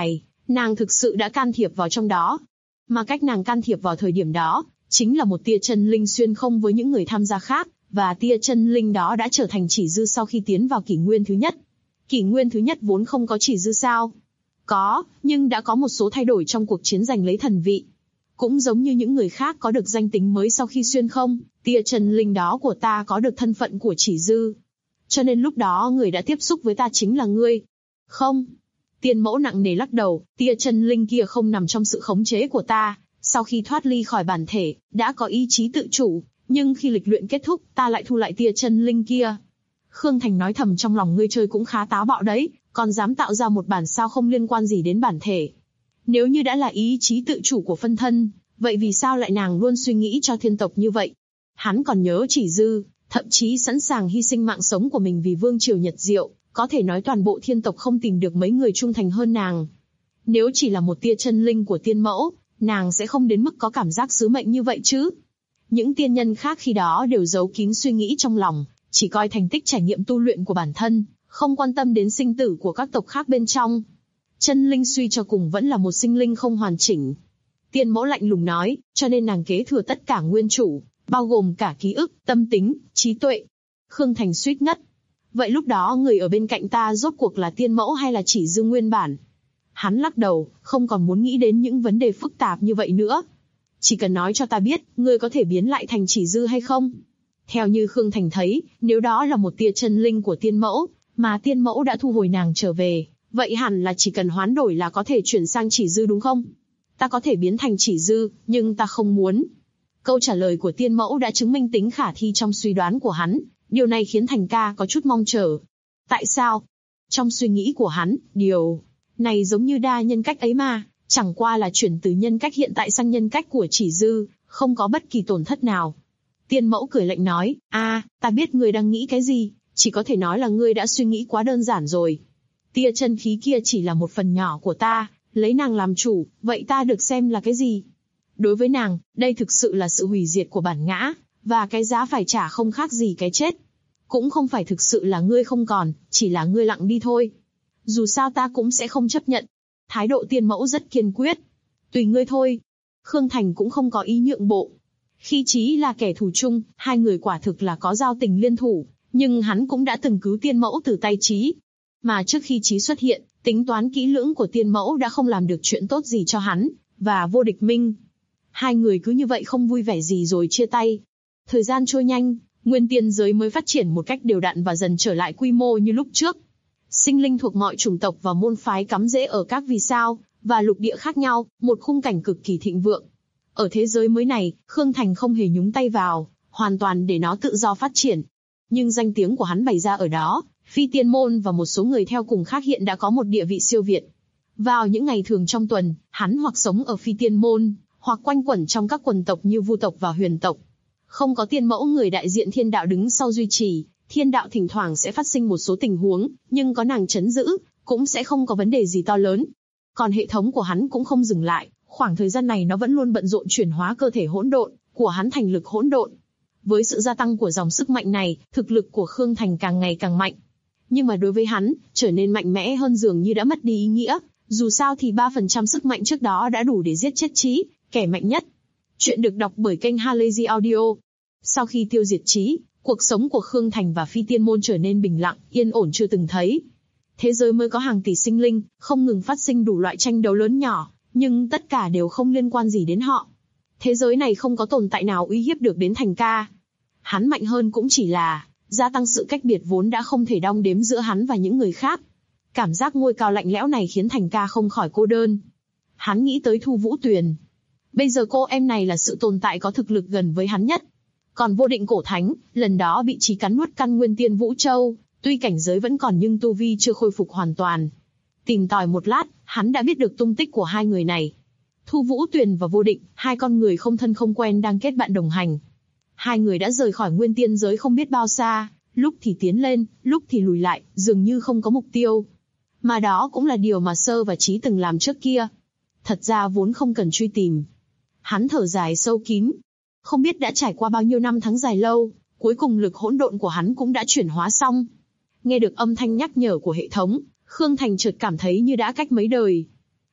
S2: Nàng thực sự đã can thiệp vào trong đó. Mà cách nàng can thiệp vào thời điểm đó, chính là một tia chân linh xuyên không với những người tham gia khác, và tia chân linh đó đã trở thành chỉ dư sau khi tiến vào kỷ nguyên thứ nhất. Kỷ nguyên thứ nhất vốn không có chỉ dư sao? Có, nhưng đã có một số thay đổi trong cuộc chiến giành lấy thần vị. Cũng giống như những người khác có được danh tính mới sau khi xuyên không, tia chân linh đó của ta có được thân phận của chỉ dư. Cho nên lúc đó người đã tiếp xúc với ta chính là ngươi. Không. Tiên mẫu nặng nề lắc đầu, tia chân linh kia không nằm trong sự khống chế của ta. Sau khi thoát ly khỏi bản thể, đã có ý chí tự chủ, nhưng khi lịch luyện kết thúc, ta lại thu lại tia chân linh kia. Khương Thành nói thầm trong lòng, ngươi chơi cũng khá táo bạo đấy, còn dám tạo ra một bản sao không liên quan gì đến bản thể. Nếu như đã là ý chí tự chủ của phân thân, vậy vì sao lại nàng luôn suy nghĩ cho thiên tộc như vậy? Hắn còn nhớ chỉ dư, thậm chí sẵn sàng hy sinh mạng sống của mình vì vương triều Nhật Diệu, có thể nói toàn bộ thiên tộc không tìm được mấy người trung thành hơn nàng. Nếu chỉ là một tia chân linh của tiên mẫu, nàng sẽ không đến mức có cảm giác sứ mệnh như vậy chứ. Những tiên nhân khác khi đó đều giấu kín suy nghĩ trong lòng, chỉ coi thành tích trải nghiệm tu luyện của bản thân, không quan tâm đến sinh tử của các tộc khác bên trong. Chân linh suy cho cùng vẫn là một sinh linh không hoàn chỉnh. Tiên mẫu lạnh lùng nói, cho nên nàng kế thừa tất cả nguyên chủ, bao gồm cả ký ức, tâm tính, trí tuệ. Khương Thành suýt ngất. Vậy lúc đó người ở bên cạnh ta rốt cuộc là tiên mẫu hay là chỉ dư nguyên bản? Hắn lắc đầu, không còn muốn nghĩ đến những vấn đề phức tạp như vậy nữa. Chỉ cần nói cho ta biết, ngươi có thể biến lại thành chỉ dư hay không? Theo như Khương Thành thấy, nếu đó là một tia chân linh của tiên mẫu, mà tiên mẫu đã thu hồi nàng trở về, vậy hẳn là chỉ cần hoán đổi là có thể chuyển sang chỉ dư đúng không? Ta có thể biến thành chỉ dư, nhưng ta không muốn. Câu trả lời của tiên mẫu đã chứng minh tính khả thi trong suy đoán của hắn, điều này khiến Thành ca có chút mong chờ. Tại sao? Trong suy nghĩ của hắn, điều này giống như đa nhân cách ấy mà, chẳng qua là chuyển từ nhân cách hiện tại sang nhân cách của chỉ dư, không có bất kỳ tổn thất nào. Tiên mẫu cười lạnh nói, ta biết ngươi đang nghĩ cái gì, chỉ có thể nói là ngươi đã suy nghĩ quá đơn giản rồi. Tia chân khí kia chỉ là một phần nhỏ của ta, lấy nàng làm chủ, vậy ta được xem là cái gì? Đối với nàng, đây thực sự là sự hủy diệt của bản ngã, và cái giá phải trả không khác gì cái chết. Cũng không phải thực sự là ngươi không còn, chỉ là ngươi lặng đi thôi. Dù sao ta cũng sẽ không chấp nhận. Thái độ tiên mẫu rất kiên quyết. Tùy ngươi thôi. Khương Thành cũng không có ý nhượng bộ. Khi Chí là kẻ thù chung, hai người quả thực là có giao tình liên thủ, nhưng hắn cũng đã từng cứu tiên mẫu từ tay Chí. Mà trước khi Chí xuất hiện, tính toán kỹ lưỡng của tiên mẫu đã không làm được chuyện tốt gì cho hắn, và Vô Địch Minh. Hai người cứ như vậy không vui vẻ gì rồi chia tay. Thời gian trôi nhanh, nguyên tiên giới mới phát triển một cách đều đặn và dần trở lại quy mô như lúc trước. Sinh linh thuộc mọi chủng tộc và môn phái cắm rễ ở các vì sao và lục địa khác nhau, một khung cảnh cực kỳ thịnh vượng. Ở thế giới mới này, Khương Thành không hề nhúng tay vào, hoàn toàn để nó tự do phát triển. Nhưng danh tiếng của hắn bày ra ở đó, Phi Tiên Môn và một số người theo cùng khác hiện đã có một địa vị siêu việt. Vào những ngày thường trong tuần, hắn hoặc sống ở Phi Tiên Môn, hoặc quanh quẩn trong các quần tộc như Vu tộc và Huyền tộc. Không có tiên mẫu người đại diện thiên đạo đứng sau duy trì, thiên đạo thỉnh thoảng sẽ phát sinh một số tình huống, nhưng có nàng trấn giữ, cũng sẽ không có vấn đề gì to lớn. Còn hệ thống của hắn cũng không dừng lại, khoảng thời gian này nó vẫn luôn bận rộn chuyển hóa cơ thể hỗn độn của hắn thành lực hỗn độn. Với sự gia tăng của dòng sức mạnh này, thực lực của Khương Thành càng ngày càng mạnh. Nhưng mà đối với hắn, trở nên mạnh mẽ hơn dường như đã mất đi ý nghĩa, dù sao thì 3% sức mạnh trước đó đã đủ để giết chết Chí, kẻ mạnh nhất. Chuyện được đọc bởi kênh Halazy Audio. Sau khi tiêu diệt Chí, cuộc sống của Khương Thành và Phi Tiên Môn trở nên bình lặng, yên ổn chưa từng thấy. Thế giới mới có hàng tỷ sinh linh, không ngừng phát sinh đủ loại tranh đấu lớn nhỏ, nhưng tất cả đều không liên quan gì đến họ. Thế giới này không có tồn tại nào uy hiếp được đến Thành ca. Hắn mạnh hơn cũng chỉ là gia tăng sự cách biệt vốn đã không thể đong đếm giữa hắn và những người khác. Cảm giác ngôi cao lạnh lẽo này khiến Thành ca không khỏi cô đơn. Hắn nghĩ tới Thu Vũ Tuyền. Bây giờ cô em này là sự tồn tại có thực lực gần với hắn nhất. Còn Vô Định Cổ Thánh, lần đó bị Chí cắn nuốt căn Nguyên Tiên Vũ Châu, tuy cảnh giới vẫn còn nhưng tu vi chưa khôi phục hoàn toàn. Tìm tòi một lát, hắn đã biết được tung tích của hai người này. Thu Vũ Tuyền và Vô Định, hai con người không thân không quen đang kết bạn đồng hành. Hai người đã rời khỏi Nguyên Tiên giới không biết bao xa, lúc thì tiến lên, lúc thì lùi lại, dường như không có mục tiêu. Mà đó cũng là điều mà Sơ và Chí từng làm trước kia. Thật ra vốn không cần truy tìm. Hắn thở dài sâu kín. Không biết đã trải qua bao nhiêu năm tháng dài lâu, cuối cùng lực hỗn độn của hắn cũng đã chuyển hóa xong. Nghe được âm thanh nhắc nhở của hệ thống, Khương Thành chợt cảm thấy như đã cách mấy đời.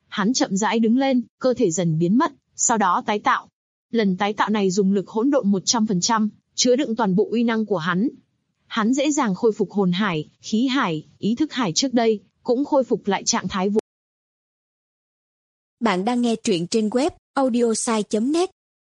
S2: Hắn chậm rãi đứng lên, cơ thể dần biến mất, sau đó tái tạo. Lần tái tạo này dùng lực hỗn độn 100%, chứa đựng toàn bộ uy năng của hắn. Hắn dễ dàng khôi phục hồn hải, khí hải, ý thức hải trước đây, cũng khôi phục lại trạng thái vốn.
S3: Bạn đang nghe truyện trên web audiosai.net.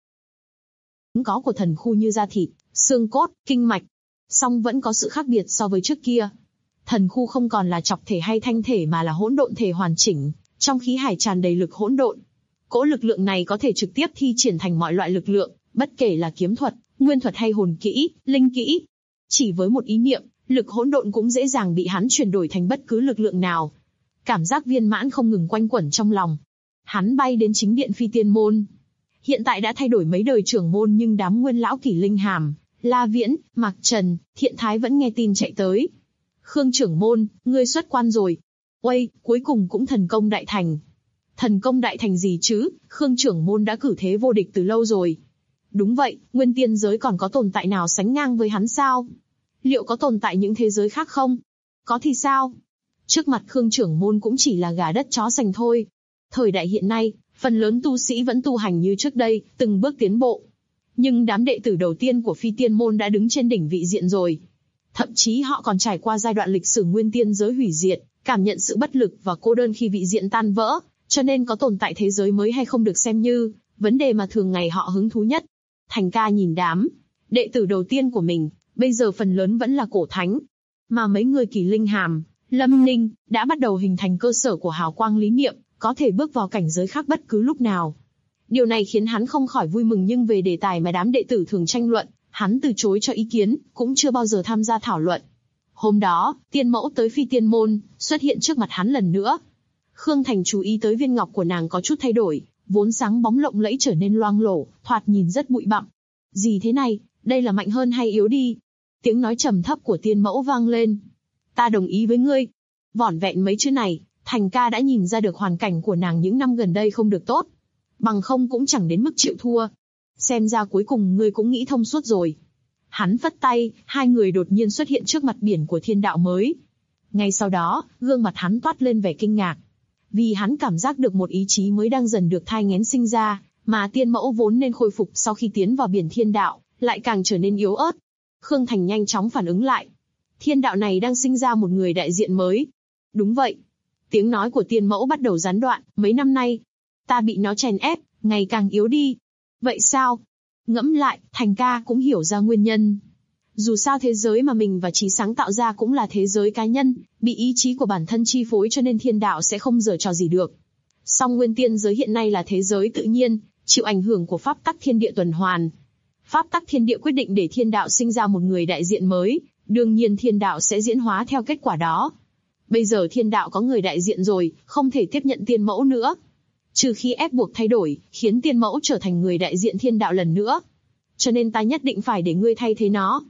S2: Có của thần khu như da thịt, xương cốt, kinh mạch, song vẫn có sự khác biệt so với trước kia. Thần khu không còn là chọc thể hay thanh thể mà là hỗn độn thể hoàn chỉnh, trong khí hải tràn đầy lực hỗn độn. Cỗ lực lượng này có thể trực tiếp thi triển thành mọi loại lực lượng, bất kể là kiếm thuật, nguyên thuật hay hồn kỹ, linh kỹ. Chỉ với một ý niệm, lực hỗn độn cũng dễ dàng bị hắn chuyển đổi thành bất cứ lực lượng nào. Cảm giác viên mãn không ngừng quanh quẩn trong lòng. Hắn bay đến chính điện Phi Tiên Môn. Hiện tại đã thay đổi mấy đời trưởng môn nhưng đám nguyên lão Kỷ Linh Hàm, La Viễn, Mạc Trần, Thiện Thái vẫn nghe tin chạy tới. Khương trưởng môn, ngươi xuất quan rồi. Uây, cuối cùng cũng thần công đại thành. Thần công đại thành gì chứ, Khương trưởng môn đã cử thế vô địch từ lâu rồi. Đúng vậy, nguyên tiên giới còn có tồn tại nào sánh ngang với hắn sao? Liệu có tồn tại những thế giới khác không? Có thì sao? Trước mặt Khương trưởng môn cũng chỉ là gà đất chó sành thôi. Thời đại hiện nay, phần lớn tu sĩ vẫn tu hành như trước đây, từng bước tiến bộ. Nhưng đám đệ tử đầu tiên của Phi Tiên Môn đã đứng trên đỉnh vị diện rồi. Thậm chí họ còn trải qua giai đoạn lịch sử nguyên tiên giới hủy diệt, cảm nhận sự bất lực và cô đơn khi vị diện tan vỡ, cho nên có tồn tại thế giới mới hay không được xem như vấn đề mà thường ngày họ hứng thú nhất. Thành ca nhìn đám đệ tử đầu tiên của mình, bây giờ phần lớn vẫn là cổ thánh. Mà mấy người Kỷ Linh Hàm, Lâm Ninh, đã bắt đầu hình thành cơ sở của hào quang lý niệm, có thể bước vào cảnh giới khác bất cứ lúc nào. Điều này khiến hắn không khỏi vui mừng, nhưng về đề tài mà đám đệ tử thường tranh luận, hắn từ chối cho ý kiến, cũng chưa bao giờ tham gia thảo luận. Hôm đó, Tiên Mẫu tới Phi Tiên Môn, xuất hiện trước mặt hắn lần nữa. Khương Thành chú ý tới viên ngọc của nàng có chút thay đổi, vốn sáng bóng lộng lẫy trở nên loang lổ, thoạt nhìn rất bụi bặm. Gì thế này, đây là mạnh hơn hay yếu đi? Tiếng nói trầm thấp của Tiên Mẫu vang lên. Ta đồng ý với ngươi. Vỏn vẹn mấy chữ này, Thành ca đã nhìn ra được hoàn cảnh của nàng những năm gần đây không được tốt. Bằng không cũng chẳng đến mức chịu thua. Xem ra cuối cùng ngươi cũng nghĩ thông suốt rồi. Hắn phất tay, hai người đột nhiên xuất hiện trước mặt biển của thiên đạo mới. Ngay sau đó, gương mặt hắn toát lên vẻ kinh ngạc. Vì hắn cảm giác được một ý chí mới đang dần được thai nghén sinh ra, mà Tiên Mẫu vốn nên khôi phục sau khi tiến vào biển thiên đạo, lại càng trở nên yếu ớt. Khương Thành nhanh chóng phản ứng lại. Thiên đạo này đang sinh ra một người đại diện mới. Đúng vậy. Tiếng nói của Tiên Mẫu bắt đầu gián đoạn, mấy năm nay, ta bị nó chèn ép, ngày càng yếu đi. Vậy sao? Ngẫm lại, Thành ca cũng hiểu ra nguyên nhân. Dù sao thế giới mà mình và trí sáng tạo ra cũng là thế giới cá nhân, bị ý chí của bản thân chi phối cho nên thiên đạo sẽ không giở trò gì được. Song nguyên tiên giới hiện nay là thế giới tự nhiên, chịu ảnh hưởng của pháp tắc thiên địa tuần hoàn. Pháp tắc thiên địa quyết định để thiên đạo sinh ra một người đại diện mới, đương nhiên thiên đạo sẽ diễn hóa theo kết quả đó. Bây giờ thiên đạo có người đại diện rồi, không thể tiếp nhận Tiên Mẫu nữa. Trừ khi ép buộc thay đổi, khiến Tiên Mẫu trở thành người đại diện thiên đạo lần nữa. Cho nên ta nhất định phải để ngươi thay thế nó.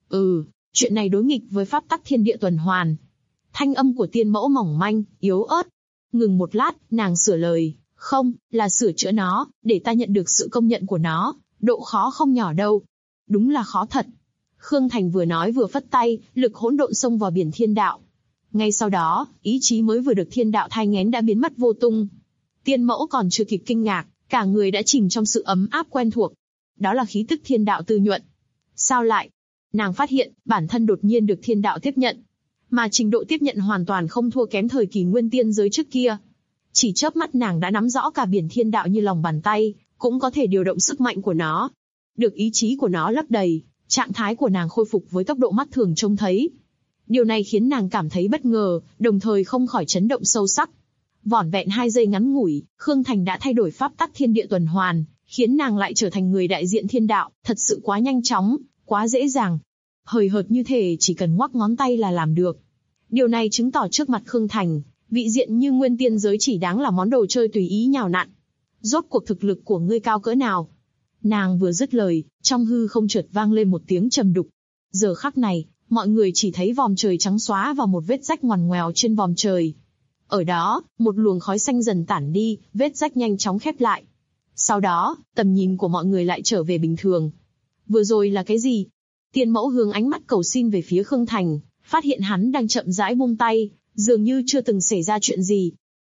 S2: Chuyện này đối nghịch với pháp tắc thiên địa tuần hoàn. Thanh âm của Tiên Mẫu mỏng manh, yếu ớt. Ngừng một lát, nàng sửa lời. Không, là sửa chữa nó, để ta nhận được sự công nhận của nó. Độ khó không nhỏ đâu. Đúng là khó thật. Khương Thành vừa nói vừa phất tay, lực hỗn độn xông vào biển thiên đạo. Ngay sau đó, ý chí mới vừa được thiên đạo thai nghén đã biến mất vô tung. Tiên Mẫu còn chưa kịp kinh ngạc, cả người đã chìm trong sự ấm áp quen thuộc. Đó là khí tức thiên đạo tư nhuận. Sao lại? Nàng phát hiện, bản thân đột nhiên được thiên đạo tiếp nhận. Mà trình độ tiếp nhận hoàn toàn không thua kém thời kỳ nguyên tiên giới trước kia. Chỉ chớp mắt nàng đã nắm rõ cả biển thiên đạo như lòng bàn tay, cũng có thể điều động sức mạnh của nó. Được ý chí của nó lấp đầy, trạng thái của nàng khôi phục với tốc độ mắt thường trông thấy. Điều này khiến nàng cảm thấy bất ngờ, đồng thời không khỏi chấn động sâu sắc. Vỏn vẹn 2 giây ngắn ngủi, Khương Thành đã thay đổi pháp tắc thiên địa tuần hoàn, khiến nàng lại trở thành người đại diện thiên đạo, thật sự quá nhanh chóng, quá dễ dàng. Hời hợt như thể chỉ cần ngoắc ngón tay là làm được. Điều này chứng tỏ trước mặt Khương Thành, vị diện như nguyên tiên giới chỉ đáng là món đồ chơi tùy ý nhào nặn. Rốt cuộc thực lực của ngươi cao cỡ nào? Nàng vừa dứt lời, trong hư không chợt vang lên một tiếng trầm đục. Giờ khắc này, mọi người chỉ thấy vòm trời trắng xóa và một vết rách ngoằn ngoèo trên vòm trời. Ở đó, một luồng khói xanh dần tản đi, vết rách nhanh chóng khép lại. Sau đó, tầm nhìn của mọi người lại trở về bình thường. Vừa rồi là cái gì? Tiên Mẫu hướng ánh mắt cầu xin về phía Khương Thành, phát hiện hắn đang chậm rãi buông tay, dường như chưa từng xảy ra chuyện gì.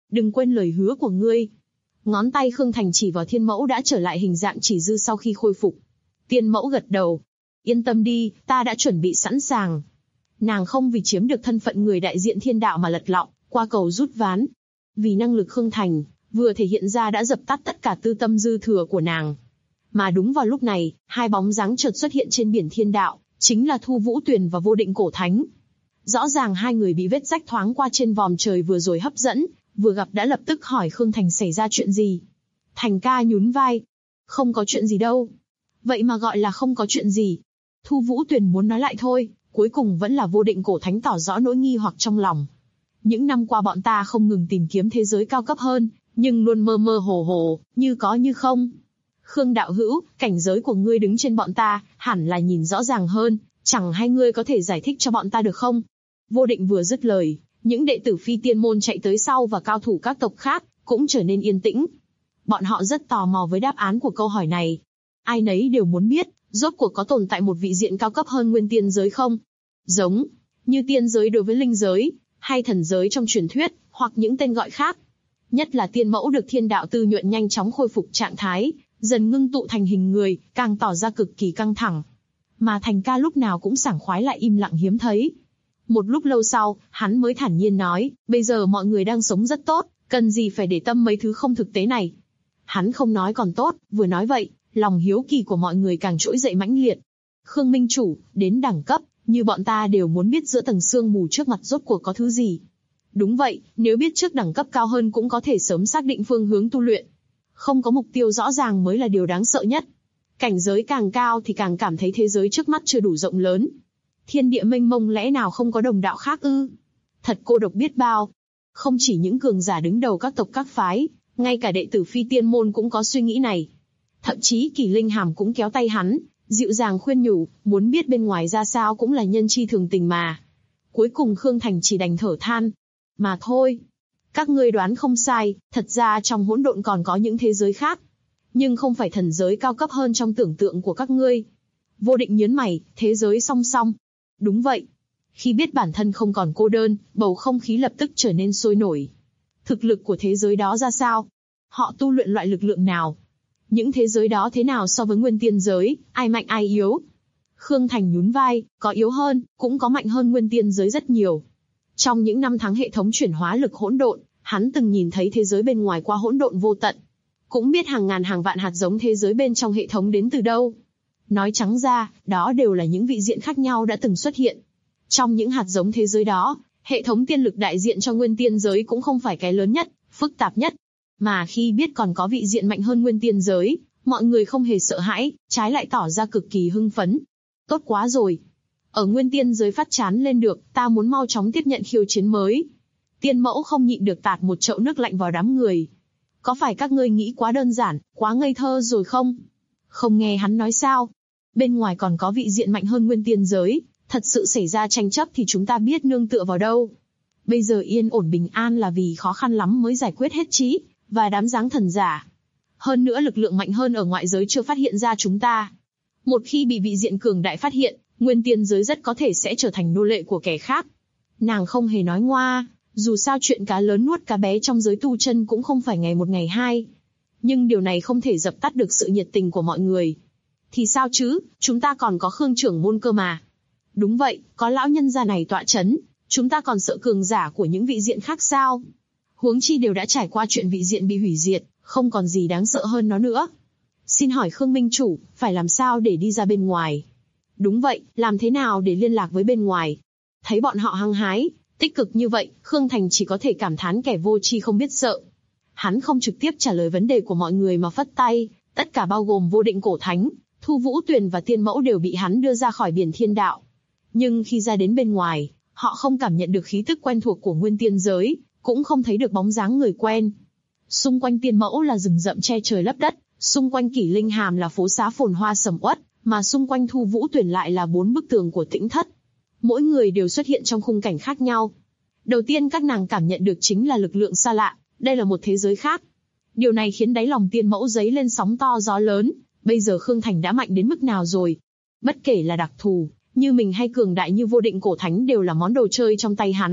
S2: Đừng quên lời hứa của ngươi. Ngón tay Khương Thành chỉ vào Thiên Mẫu đã trở lại hình dạng chỉ dư sau khi khôi phục. Tiên Mẫu gật đầu. Yên tâm đi, ta đã chuẩn bị sẵn sàng. Nàng không vì chiếm được thân phận người đại diện thiên đạo mà lật lọng, qua cầu rút ván. Vì năng lực Khương Thành, vừa thể hiện ra đã dập tắt tất cả tư tâm dư thừa của nàng. Mà đúng vào lúc này, hai bóng dáng chợt xuất hiện trên biển thiên đạo, chính là Thu Vũ Tuyền và Vô Định Cổ Thánh. Rõ ràng hai người bị vết rách thoáng qua trên vòm trời vừa rồi hấp dẫn, vừa gặp đã lập tức hỏi Khương Thành xảy ra chuyện gì. Thành ca nhún vai. Không có chuyện gì đâu. Vậy mà gọi là không có chuyện gì. Thu Vũ Tuyền muốn nói lại thôi, cuối cùng vẫn là Vô Định Cổ Thánh tỏ rõ nỗi nghi hoặc trong lòng. Những năm qua bọn ta không ngừng tìm kiếm thế giới cao cấp hơn, nhưng luôn mơ mơ hồ hồ, như có như không. Khương đạo hữu, cảnh giới của ngươi đứng trên bọn ta, hẳn là nhìn rõ ràng hơn, chẳng hay ngươi có thể giải thích cho bọn ta được không? Vô Định vừa dứt lời, những đệ tử Phi Tiên môn chạy tới sau và cao thủ các tộc khác cũng trở nên yên tĩnh. Bọn họ rất tò mò với đáp án của câu hỏi này. Ai nấy đều muốn biết, rốt cuộc có tồn tại một vị diện cao cấp hơn nguyên tiên giới không? Giống như tiên giới đối với linh giới, hay thần giới trong truyền thuyết, hoặc những tên gọi khác. Nhất là Tiên Mẫu được thiên đạo tư nhuận nhanh chóng khôi phục trạng thái, dần ngưng tụ thành hình người, càng tỏ ra cực kỳ căng thẳng. Mà Thành ca lúc nào cũng sảng khoái lại im lặng hiếm thấy. Một lúc lâu sau, hắn mới thản nhiên nói, bây giờ mọi người đang sống rất tốt, cần gì phải để tâm mấy thứ không thực tế này. Hắn không nói còn tốt, vừa nói vậy, lòng hiếu kỳ của mọi người càng trỗi dậy mãnh liệt. Khương Minh Chủ, đến đẳng cấp, như bọn ta đều muốn biết giữa tầng sương mù trước mặt rốt cuộc có thứ gì. Đúng vậy, nếu biết trước đẳng cấp cao hơn cũng có thể sớm xác định phương hướng tu luyện. Không có mục tiêu rõ ràng mới là điều đáng sợ nhất. Cảnh giới càng cao thì càng cảm thấy thế giới trước mắt chưa đủ rộng lớn. Thiên địa mênh mông lẽ nào không có đồng đạo khác ư? Thật cô độc biết bao. Không chỉ những cường giả đứng đầu các tộc các phái, ngay cả đệ tử Phi Tiên môn cũng có suy nghĩ này. Thậm chí Kỳ Linh Hàm cũng kéo tay hắn, dịu dàng khuyên nhủ, muốn biết bên ngoài ra sao cũng là nhân chi thường tình mà. Cuối cùng Khương Thành chỉ đành thở than. Mà thôi. Các ngươi đoán không sai, thật ra trong hỗn độn còn có những thế giới khác. Nhưng không phải thần giới cao cấp hơn trong tưởng tượng của các ngươi. Vô Định nhớn mày, thế giới song song. Đúng vậy. Khi biết bản thân không còn cô đơn, bầu không khí lập tức trở nên sôi nổi. Thực lực của thế giới đó ra sao? Họ tu luyện loại lực lượng nào? Những thế giới đó thế nào so với nguyên tiên giới, ai mạnh ai yếu? Khương Thành nhún vai, có yếu hơn, cũng có mạnh hơn nguyên tiên giới rất nhiều. Trong những năm tháng hệ thống chuyển hóa lực hỗn độn, hắn từng nhìn thấy thế giới bên ngoài qua hỗn độn vô tận. Cũng biết hàng ngàn hàng vạn hạt giống thế giới bên trong hệ thống đến từ đâu. Nói trắng ra, đó đều là những vị diện khác nhau đã từng xuất hiện. Trong những hạt giống thế giới đó, hệ thống tiên lực đại diện cho nguyên tiên giới cũng không phải cái lớn nhất, phức tạp nhất. Mà khi biết còn có vị diện mạnh hơn nguyên tiên giới, mọi người không hề sợ hãi, trái lại tỏ ra cực kỳ hưng phấn. Tốt quá rồi. Ở nguyên tiên giới phát chán lên được, ta muốn mau chóng tiếp nhận khiêu chiến mới. Tiên Mẫu không nhịn được tạt một chậu nước lạnh vào đám người. Có phải các ngươi nghĩ quá đơn giản, quá ngây thơ rồi không? Không nghe hắn nói sao? Bên ngoài còn có vị diện mạnh hơn nguyên tiên giới, thật sự xảy ra tranh chấp thì chúng ta biết nương tựa vào đâu. Bây giờ yên ổn bình an là vì khó khăn lắm mới giải quyết hết trí, và đám giáng thần giả. Hơn nữa lực lượng mạnh hơn ở ngoại giới chưa phát hiện ra chúng ta. Một khi bị vị diện cường đại phát hiện, nguyên tiên giới rất có thể sẽ trở thành nô lệ của kẻ khác. Nàng không hề nói ngoa, dù sao chuyện cá lớn nuốt cá bé trong giới tu chân cũng không phải ngày một ngày hai. Nhưng điều này không thể dập tắt được sự nhiệt tình của mọi người. Thì sao chứ, chúng ta còn có Khương trưởng môn cơ mà. Đúng vậy, có lão nhân gia này tọa chấn, chúng ta còn sợ cường giả của những vị diện khác sao? Huống chi đều đã trải qua chuyện vị diện bị hủy diệt, không còn gì đáng sợ hơn nó nữa. Xin hỏi Khương Minh Chủ, phải làm sao để đi ra bên ngoài? Đúng vậy, làm thế nào để liên lạc với bên ngoài? Thấy bọn họ hăng hái, tích cực như vậy, Khương Thành chỉ có thể cảm thán kẻ vô tri không biết sợ. Hắn không trực tiếp trả lời vấn đề của mọi người mà phất tay, tất cả bao gồm Vô Định Cổ Thánh, Thu Vũ Tuyền và Tiên Mẫu đều bị hắn đưa ra khỏi biển thiên đạo. Nhưng khi ra đến bên ngoài, họ không cảm nhận được khí tức quen thuộc của nguyên tiên giới, cũng không thấy được bóng dáng người quen. Xung quanh Tiên Mẫu là rừng rậm che trời lấp đất, xung quanh Kỷ Linh Hàm là phố xá phồn hoa sầm uất, mà xung quanh Thu Vũ Tuyền lại là 4 bức tường của Tĩnh Thất. Mỗi người đều xuất hiện trong khung cảnh khác nhau. Đầu tiên các nàng cảm nhận được chính là lực lượng xa lạ, đây là một thế giới khác. Điều này khiến đáy lòng Tiên Mẫu dấy lên sóng to gió lớn, bây giờ Khương Thành đã mạnh đến mức nào rồi? Bất kể là đặc thù, như mình hay cường đại như Vô Định Cổ Thánh đều là món đồ chơi trong tay hắn,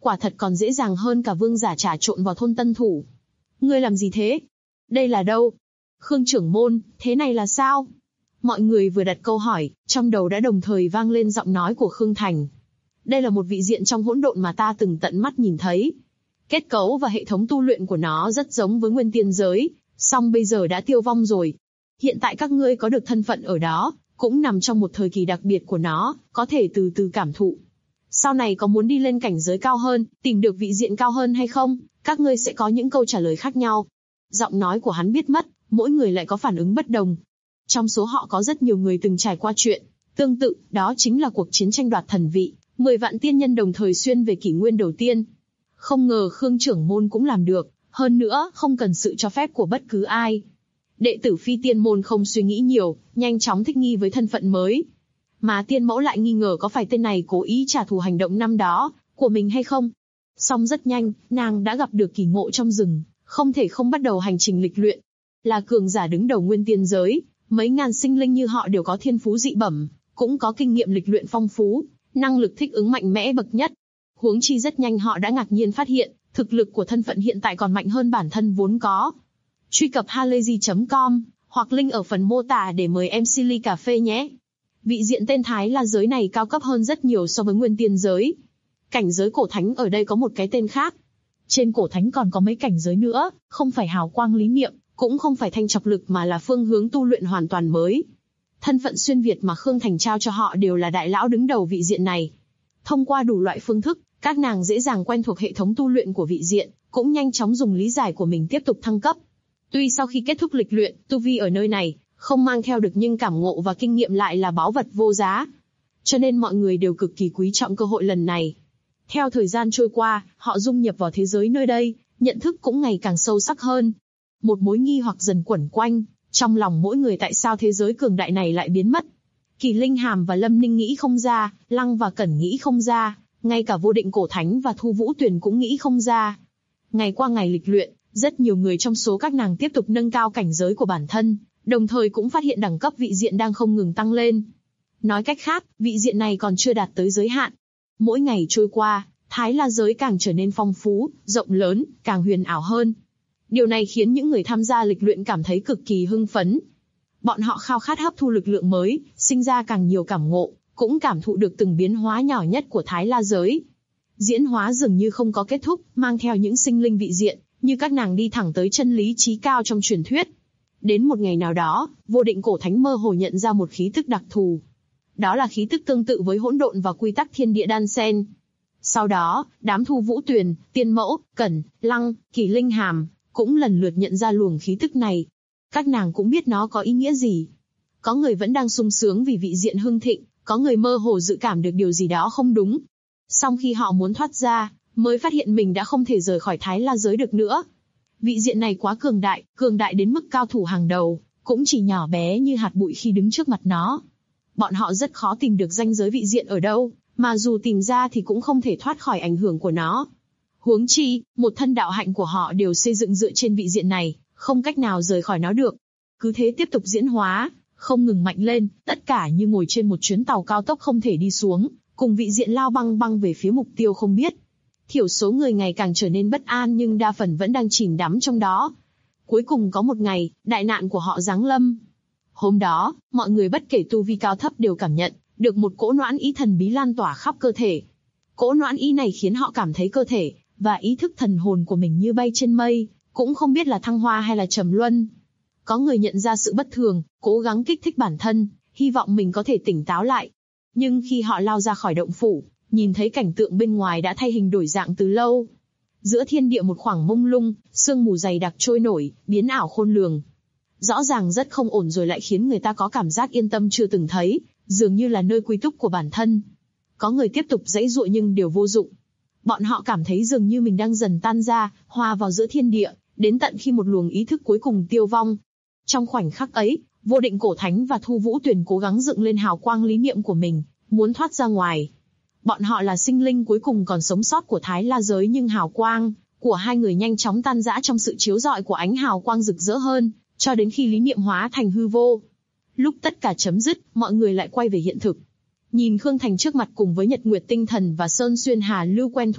S2: quả thật còn dễ dàng hơn cả vương giả trà trộn vào thôn Tân Thủ. Ngươi làm gì thế? Đây là đâu? Khương trưởng môn, thế này là sao? Mọi người vừa đặt câu hỏi, trong đầu đã đồng thời vang lên giọng nói của Khương Thành. Đây là một vị diện trong hỗn độn mà ta từng tận mắt nhìn thấy. Kết cấu và hệ thống tu luyện của nó rất giống với nguyên tiên giới, song bây giờ đã tiêu vong rồi. Hiện tại các ngươi có được thân phận ở đó, cũng nằm trong một thời kỳ đặc biệt của nó, có thể từ từ cảm thụ. Sau này có muốn đi lên cảnh giới cao hơn, tìm được vị diện cao hơn hay không, các ngươi sẽ có những câu trả lời khác nhau. Giọng nói của hắn biết mất, mỗi người lại có phản ứng bất đồng. Trong số họ có rất nhiều người từng trải qua chuyện tương tự, đó chính là cuộc chiến tranh đoạt thần vị, 10 vạn tiên nhân đồng thời xuyên về kỷ nguyên đầu tiên. Không ngờ Khương trưởng môn cũng làm được, hơn nữa không cần sự cho phép của bất cứ ai. Đệ tử Phi Tiên môn không suy nghĩ nhiều, nhanh chóng thích nghi với thân phận mới. Mà Tiên mẫu lại nghi ngờ có phải tên này cố ý trả thù hành động năm đó của mình hay không. Song rất nhanh, nàng đã gặp được kỳ ngộ trong rừng, không thể không bắt đầu hành trình lịch luyện. Là cường giả đứng đầu nguyên tiên giới, mấy ngàn sinh linh như họ đều có thiên phú dị bẩm, cũng có kinh nghiệm lịch luyện phong phú, năng lực thích ứng mạnh mẽ bậc nhất. Huống chi rất nhanh họ đã ngạc nhiên phát hiện, thực lực của thân phận hiện tại còn mạnh hơn bản thân vốn có. Truy cập halayzi.com, hoặc link ở phần mô tả để mời MC ly cà phê nhé. Vị diện tên Thái La giới này cao cấp hơn rất nhiều so với nguyên tiên giới. Cảnh giới cổ thánh ở đây có một cái tên khác. Trên cổ thánh còn có mấy cảnh giới nữa, không phải hào quang lý niệm, cũng không phải thanh trọc lực mà là phương hướng tu luyện hoàn toàn mới. Thân phận xuyên Việt mà Khương Thành trao cho họ đều là đại lão đứng đầu vị diện này. Thông qua đủ loại phương thức, các nàng dễ dàng quen thuộc hệ thống tu luyện của vị diện, cũng nhanh chóng dùng lý giải của mình tiếp tục thăng cấp. Tuy sau khi kết thúc lịch luyện, tu vi ở nơi này không mang theo được nhưng cảm ngộ và kinh nghiệm lại là báu vật vô giá. Cho nên mọi người đều cực kỳ quý trọng cơ hội lần này. Theo thời gian trôi qua, họ dung nhập vào thế giới nơi đây, nhận thức cũng ngày càng sâu sắc hơn. Một mối nghi hoặc dần quẩn quanh trong lòng mỗi người, tại sao thế giới cường đại này lại biến mất. Kỳ Linh Hàm và Lâm Ninh nghĩ không ra, Lăng và Cẩn nghĩ không ra, ngay cả Vô Định Cổ Thánh và Thu Vũ Tuyền cũng nghĩ không ra. Ngày qua ngày lịch luyện, rất nhiều người trong số các nàng tiếp tục nâng cao cảnh giới của bản thân, đồng thời cũng phát hiện đẳng cấp vị diện đang không ngừng tăng lên. Nói cách khác, vị diện này còn chưa đạt tới giới hạn. Mỗi ngày trôi qua, Thái La giới càng trở nên phong phú, rộng lớn, càng huyền ảo hơn. Điều này khiến những người tham gia lịch luyện cảm thấy cực kỳ hưng phấn. Bọn họ khao khát hấp thu lực lượng mới, sinh ra càng nhiều cảm ngộ, cũng cảm thụ được từng biến hóa nhỏ nhất của Thái La giới. Diễn hóa dường như không có kết thúc, mang theo những sinh linh vị diện, như các nàng đi thẳng tới chân lý chí cao trong truyền thuyết. Đến một ngày nào đó, Vô Định Cổ Thánh mơ hồ nhận ra một khí tức đặc thù. Đó là khí tức tương tự với hỗn độn và quy tắc thiên địa đan xen. Sau đó, đám Thu Vũ Tuyền, Tiên Mẫu, Cẩn, Lăng, Kỳ Linh Hàm cũng lần lượt nhận ra luồng khí tức này. Các nàng cũng biết nó có ý nghĩa gì. Có người vẫn đang sung sướng vì vị diện hưng thịnh, có người mơ hồ dự cảm được điều gì đó không đúng. Song khi họ muốn thoát ra, mới phát hiện mình đã không thể rời khỏi Thái La giới được nữa. Vị diện này quá cường đại đến mức cao thủ hàng đầu, cũng chỉ nhỏ bé như hạt bụi khi đứng trước mặt nó. Bọn họ rất khó tìm được ranh giới vị diện ở đâu, mà dù tìm ra thì cũng không thể thoát khỏi ảnh hưởng của nó. Huống chi, một thân đạo hạnh của họ đều xây dựng dựa trên vị diện này, không cách nào rời khỏi nó được. Cứ thế tiếp tục diễn hóa, không ngừng mạnh lên, tất cả như ngồi trên một chuyến tàu cao tốc không thể đi xuống, cùng vị diện lao băng băng về phía mục tiêu không biết. Thiểu số người ngày càng trở nên bất an nhưng đa phần vẫn đang chìm đắm trong đó. Cuối cùng có một ngày, đại nạn của họ giáng lâm. Hôm đó, mọi người bất kể tu vi cao thấp đều cảm nhận được một cỗ noãn ý thần bí lan tỏa khắp cơ thể. Cỗ noãn ý này khiến họ cảm thấy cơ thể và ý thức thần hồn của mình như bay trên mây, cũng không biết là thăng hoa hay là trầm luân. Có người nhận ra sự bất thường, cố gắng kích thích bản thân, hy vọng mình có thể tỉnh táo lại. Nhưng khi họ lao ra khỏi động phủ, nhìn thấy cảnh tượng bên ngoài đã thay hình đổi dạng từ lâu. Giữa thiên địa một khoảng mông lung, sương mù dày đặc trôi nổi, biến ảo khôn lường. Rõ ràng rất không ổn rồi lại khiến người ta có cảm giác yên tâm chưa từng thấy, dường như là nơi quy túc của bản thân. Có người tiếp tục giãy giụa nhưng đều vô dụng. Bọn họ cảm thấy dường như mình đang dần tan ra, hòa vào giữa thiên địa, đến tận khi một luồng ý thức cuối cùng tiêu vong. Trong khoảnh khắc ấy, Vô Định Cổ Thánh và Thu Vũ Tuyền cố gắng dựng lên hào quang lý niệm của mình, muốn thoát ra ngoài. Bọn họ là sinh linh cuối cùng còn sống sót của Thái La giới nhưng hào quang của hai người nhanh chóng tan rã trong sự chiếu rọi của ánh hào quang rực rỡ hơn, cho đến khi lý niệm hóa thành hư vô. Lúc tất cả chấm dứt, mọi người lại quay về hiện thực. Nhìn Khương Thành trước mặt cùng với Nhật Nguyệt Tinh Thần và Sơn Xuyên Hà Lưu quen thuộc,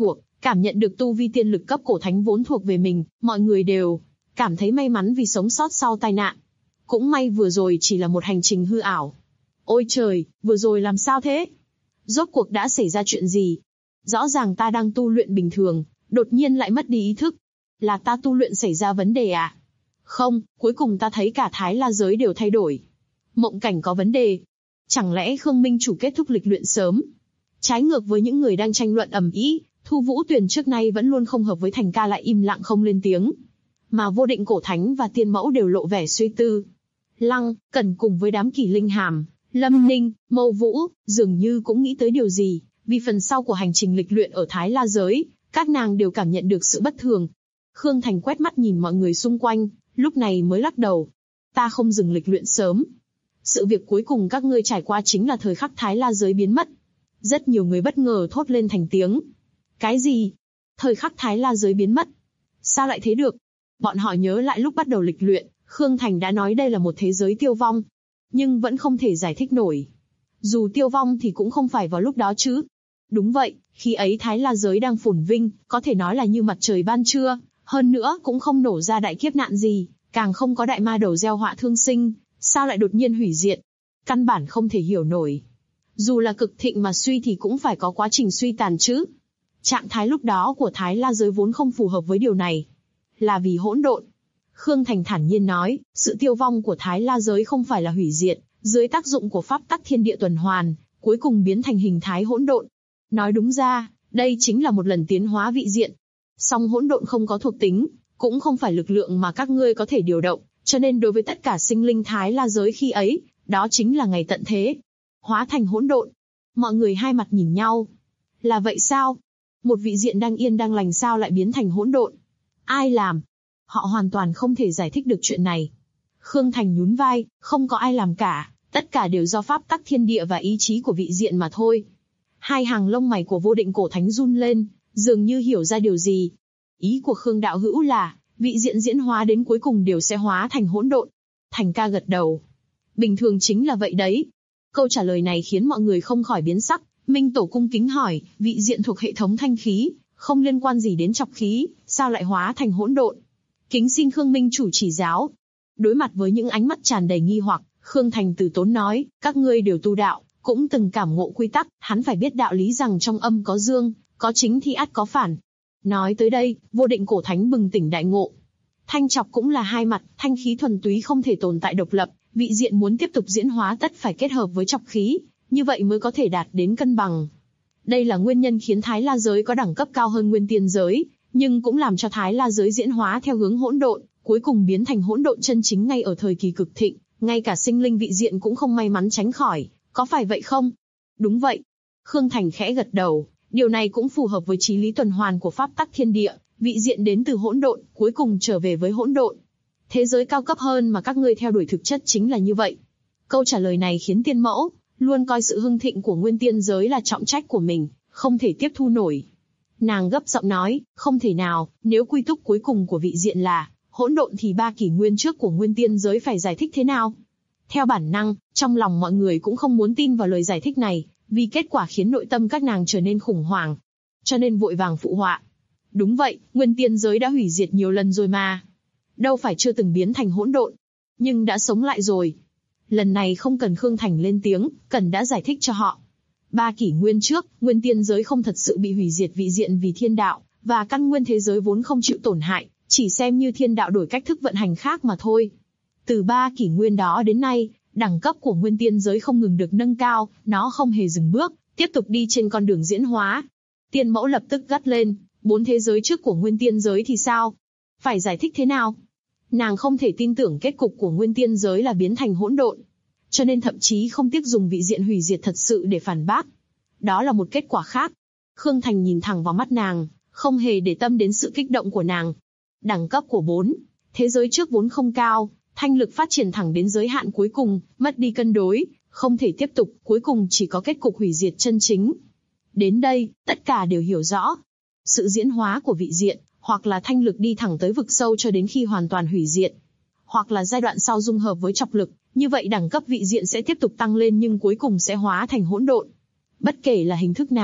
S2: Cảm nhận được tu vi tiên lực cấp cổ thánh vốn thuộc về mình, mọi người đều cảm thấy may mắn vì sống sót sau tai nạn. Cũng may vừa rồi chỉ là một hành trình hư ảo. Ôi trời, vừa rồi làm sao thế? Rốt cuộc đã xảy ra chuyện gì? Rõ ràng ta đang tu luyện bình thường, đột nhiên lại mất đi ý thức. Là ta tu luyện xảy ra vấn đề à? Không, cuối cùng ta thấy cả Thái La giới đều thay đổi. Mộng cảnh có vấn đề. Chẳng lẽ Khương Minh chủ kết thúc lịch luyện sớm? Trái ngược với những người đang tranh luận ầm ĩ, Thu Vũ Tuyền trước nay vẫn luôn không hợp với Thành Ca lại im lặng không lên tiếng. Mà Vô Định Cổ Thánh và Tiên Mẫu đều lộ vẻ suy tư. Lăng, Cẩn cùng với đám Kỳ Linh Hàm, Lâm Ninh, Mâu Vũ, dường như cũng nghĩ tới điều gì, vì phần sau của hành trình lịch luyện ở Thái La giới, các nàng đều cảm nhận được sự bất thường. Khương Thành quét mắt nhìn mọi người xung quanh, lúc này mới lắc đầu. Ta không dừng lịch luyện sớm. Sự việc cuối cùng các ngươi trải qua chính là thời khắc Thái La giới biến mất. Rất nhiều người bất ngờ thốt lên thành tiếng. Cái gì? Thời khắc Thái La giới biến mất? Sao lại thế được? Bọn họ nhớ lại lúc bắt đầu lịch luyện, Khương Thành đã nói đây là một thế giới tiêu vong. Nhưng vẫn không thể giải thích nổi. Dù tiêu vong thì cũng không phải vào lúc đó chứ. Đúng vậy, khi ấy Thái La giới đang phồn vinh, có thể nói là như mặt trời ban trưa, hơn nữa cũng không nổ ra đại kiếp nạn gì, càng không có đại ma đầu gieo họa thương sinh, sao lại đột nhiên hủy diệt? Căn bản không thể hiểu nổi. Dù là cực thịnh mà suy thì cũng phải có quá trình suy tàn chứ. Trạng thái lúc đó của Thái La giới vốn không phù hợp với điều này. Là vì hỗn độn. Khương Thành thản nhiên nói, sự tiêu vong của Thái La giới không phải là hủy diệt, dưới tác dụng của pháp tắc thiên địa tuần hoàn, cuối cùng biến thành hình thái hỗn độn. Nói đúng ra, đây chính là một lần tiến hóa vị diện. Song hỗn độn không có thuộc tính, cũng không phải lực lượng mà các ngươi có thể điều động, cho nên đối với tất cả sinh linh Thái La giới khi ấy, đó chính là ngày tận thế. Hóa thành hỗn độn. Mọi người hai mặt nhìn nhau. Là vậy sao? Một vị diện đang yên đang lành sao lại biến thành hỗn độn? Ai làm? Họ hoàn toàn không thể giải thích được chuyện này. Khương Thành nhún vai, không có ai làm cả, tất cả đều do pháp tắc thiên địa và ý chí của vị diện mà thôi. Hai hàng lông mày của Vô Định Cổ Thánh run lên, dường như hiểu ra điều gì. Ý của Khương đạo hữu là, vị diện diễn hóa đến cuối cùng đều sẽ hóa thành hỗn độn. Thành Ca gật đầu. Bình thường chính là vậy đấy. Câu trả lời này khiến mọi người không khỏi biến sắc. Minh Tổ cung kính hỏi, vị diện thuộc hệ thống thanh khí, không liên quan gì đến trọc khí, sao lại hóa thành hỗn độn? Kính xin Khương Minh chủ chỉ giáo. Đối mặt với những ánh mắt tràn đầy nghi hoặc, Khương Thành từ tốn nói, các ngươi đều tu đạo, cũng từng cảm ngộ quy tắc, hắn phải biết đạo lý rằng trong âm có dương, có chính thì ắt có phản. Nói tới đây, Vô Định Cổ Thánh bừng tỉnh đại ngộ. Thanh trọc cũng là hai mặt, thanh khí thuần túy không thể tồn tại độc lập, vị diện muốn tiếp tục diễn hóa tất phải kết hợp với trọc khí, như vậy mới có thể đạt đến cân bằng. Đây là nguyên nhân khiến Thái La giới có đẳng cấp cao hơn Nguyên Tiên giới, nhưng cũng làm cho Thái La giới diễn hóa theo hướng hỗn độn, cuối cùng biến thành hỗn độn chân chính ngay ở thời kỳ cực thịnh, ngay cả sinh linh vị diện cũng không may mắn tránh khỏi, có phải vậy không? Đúng vậy. Khương Thành khẽ gật đầu, điều này cũng phù hợp với chí lý tuần hoàn của pháp tắc thiên địa, vị diện đến từ hỗn độn, cuối cùng trở về với hỗn độn. Thế giới cao cấp hơn mà các ngươi theo đuổi thực chất chính là như vậy. Câu trả lời này khiến Tiên Mẫu luôn coi sự hưng thịnh của Nguyên Tiên giới là trọng trách của mình, không thể tiếp thu nổi. Nàng gấp giọng nói, không thể nào, nếu quy túc cuối cùng của vị diện là hỗn độn thì 3 kỷ nguyên trước của Nguyên Tiên giới phải giải thích thế nào? Theo bản năng, trong lòng mọi người cũng không muốn tin vào lời giải thích này, vì kết quả khiến nội tâm các nàng trở nên khủng hoảng. Cho nên vội vàng phụ họa. Đúng vậy, Nguyên Tiên giới đã hủy diệt nhiều lần rồi mà. Đâu phải chưa từng biến thành hỗn độn, nhưng đã sống lại rồi. Lần này không cần Khương Thành lên tiếng, Cần đã giải thích cho họ. 3 kỷ nguyên trước, Nguyên Tiên giới không thật sự bị hủy diệt vị diện vì thiên đạo, và căn nguyên thế giới vốn không chịu tổn hại, chỉ xem như thiên đạo đổi cách thức vận hành khác mà thôi. Từ 3 kỷ nguyên đó đến nay, đẳng cấp của Nguyên Tiên giới không ngừng được nâng cao, nó không hề dừng bước, tiếp tục đi trên con đường diễn hóa. Tiên Mẫu lập tức gắt lên, 4 thế giới trước của Nguyên Tiên giới thì sao? Phải giải thích thế nào? Nàng không thể tin tưởng kết cục của Nguyên Tiên giới là biến thành hỗn độn, cho nên thậm chí không tiếc dùng vị diện hủy diệt thật sự để phản bác. Đó là một kết quả khác. Khương Thành nhìn thẳng vào mắt nàng, không hề để tâm đến sự kích động của nàng. Đẳng cấp của 4 thế giới trước vốn không cao, thanh lực phát triển thẳng đến giới hạn cuối cùng, mất đi cân đối, không thể tiếp tục, cuối cùng chỉ có kết cục hủy diệt chân chính. Đến đây, tất cả đều hiểu rõ. Sự diễn hóa của vị diện, hoặc là thanh lực đi thẳng tới vực sâu cho đến khi hoàn toàn hủy diệt, hoặc là giai đoạn sau dung hợp với trọc lực, như vậy đẳng cấp vị diện sẽ tiếp tục tăng lên nhưng cuối cùng sẽ hóa thành hỗn độn. Bất kể là hình thức nào,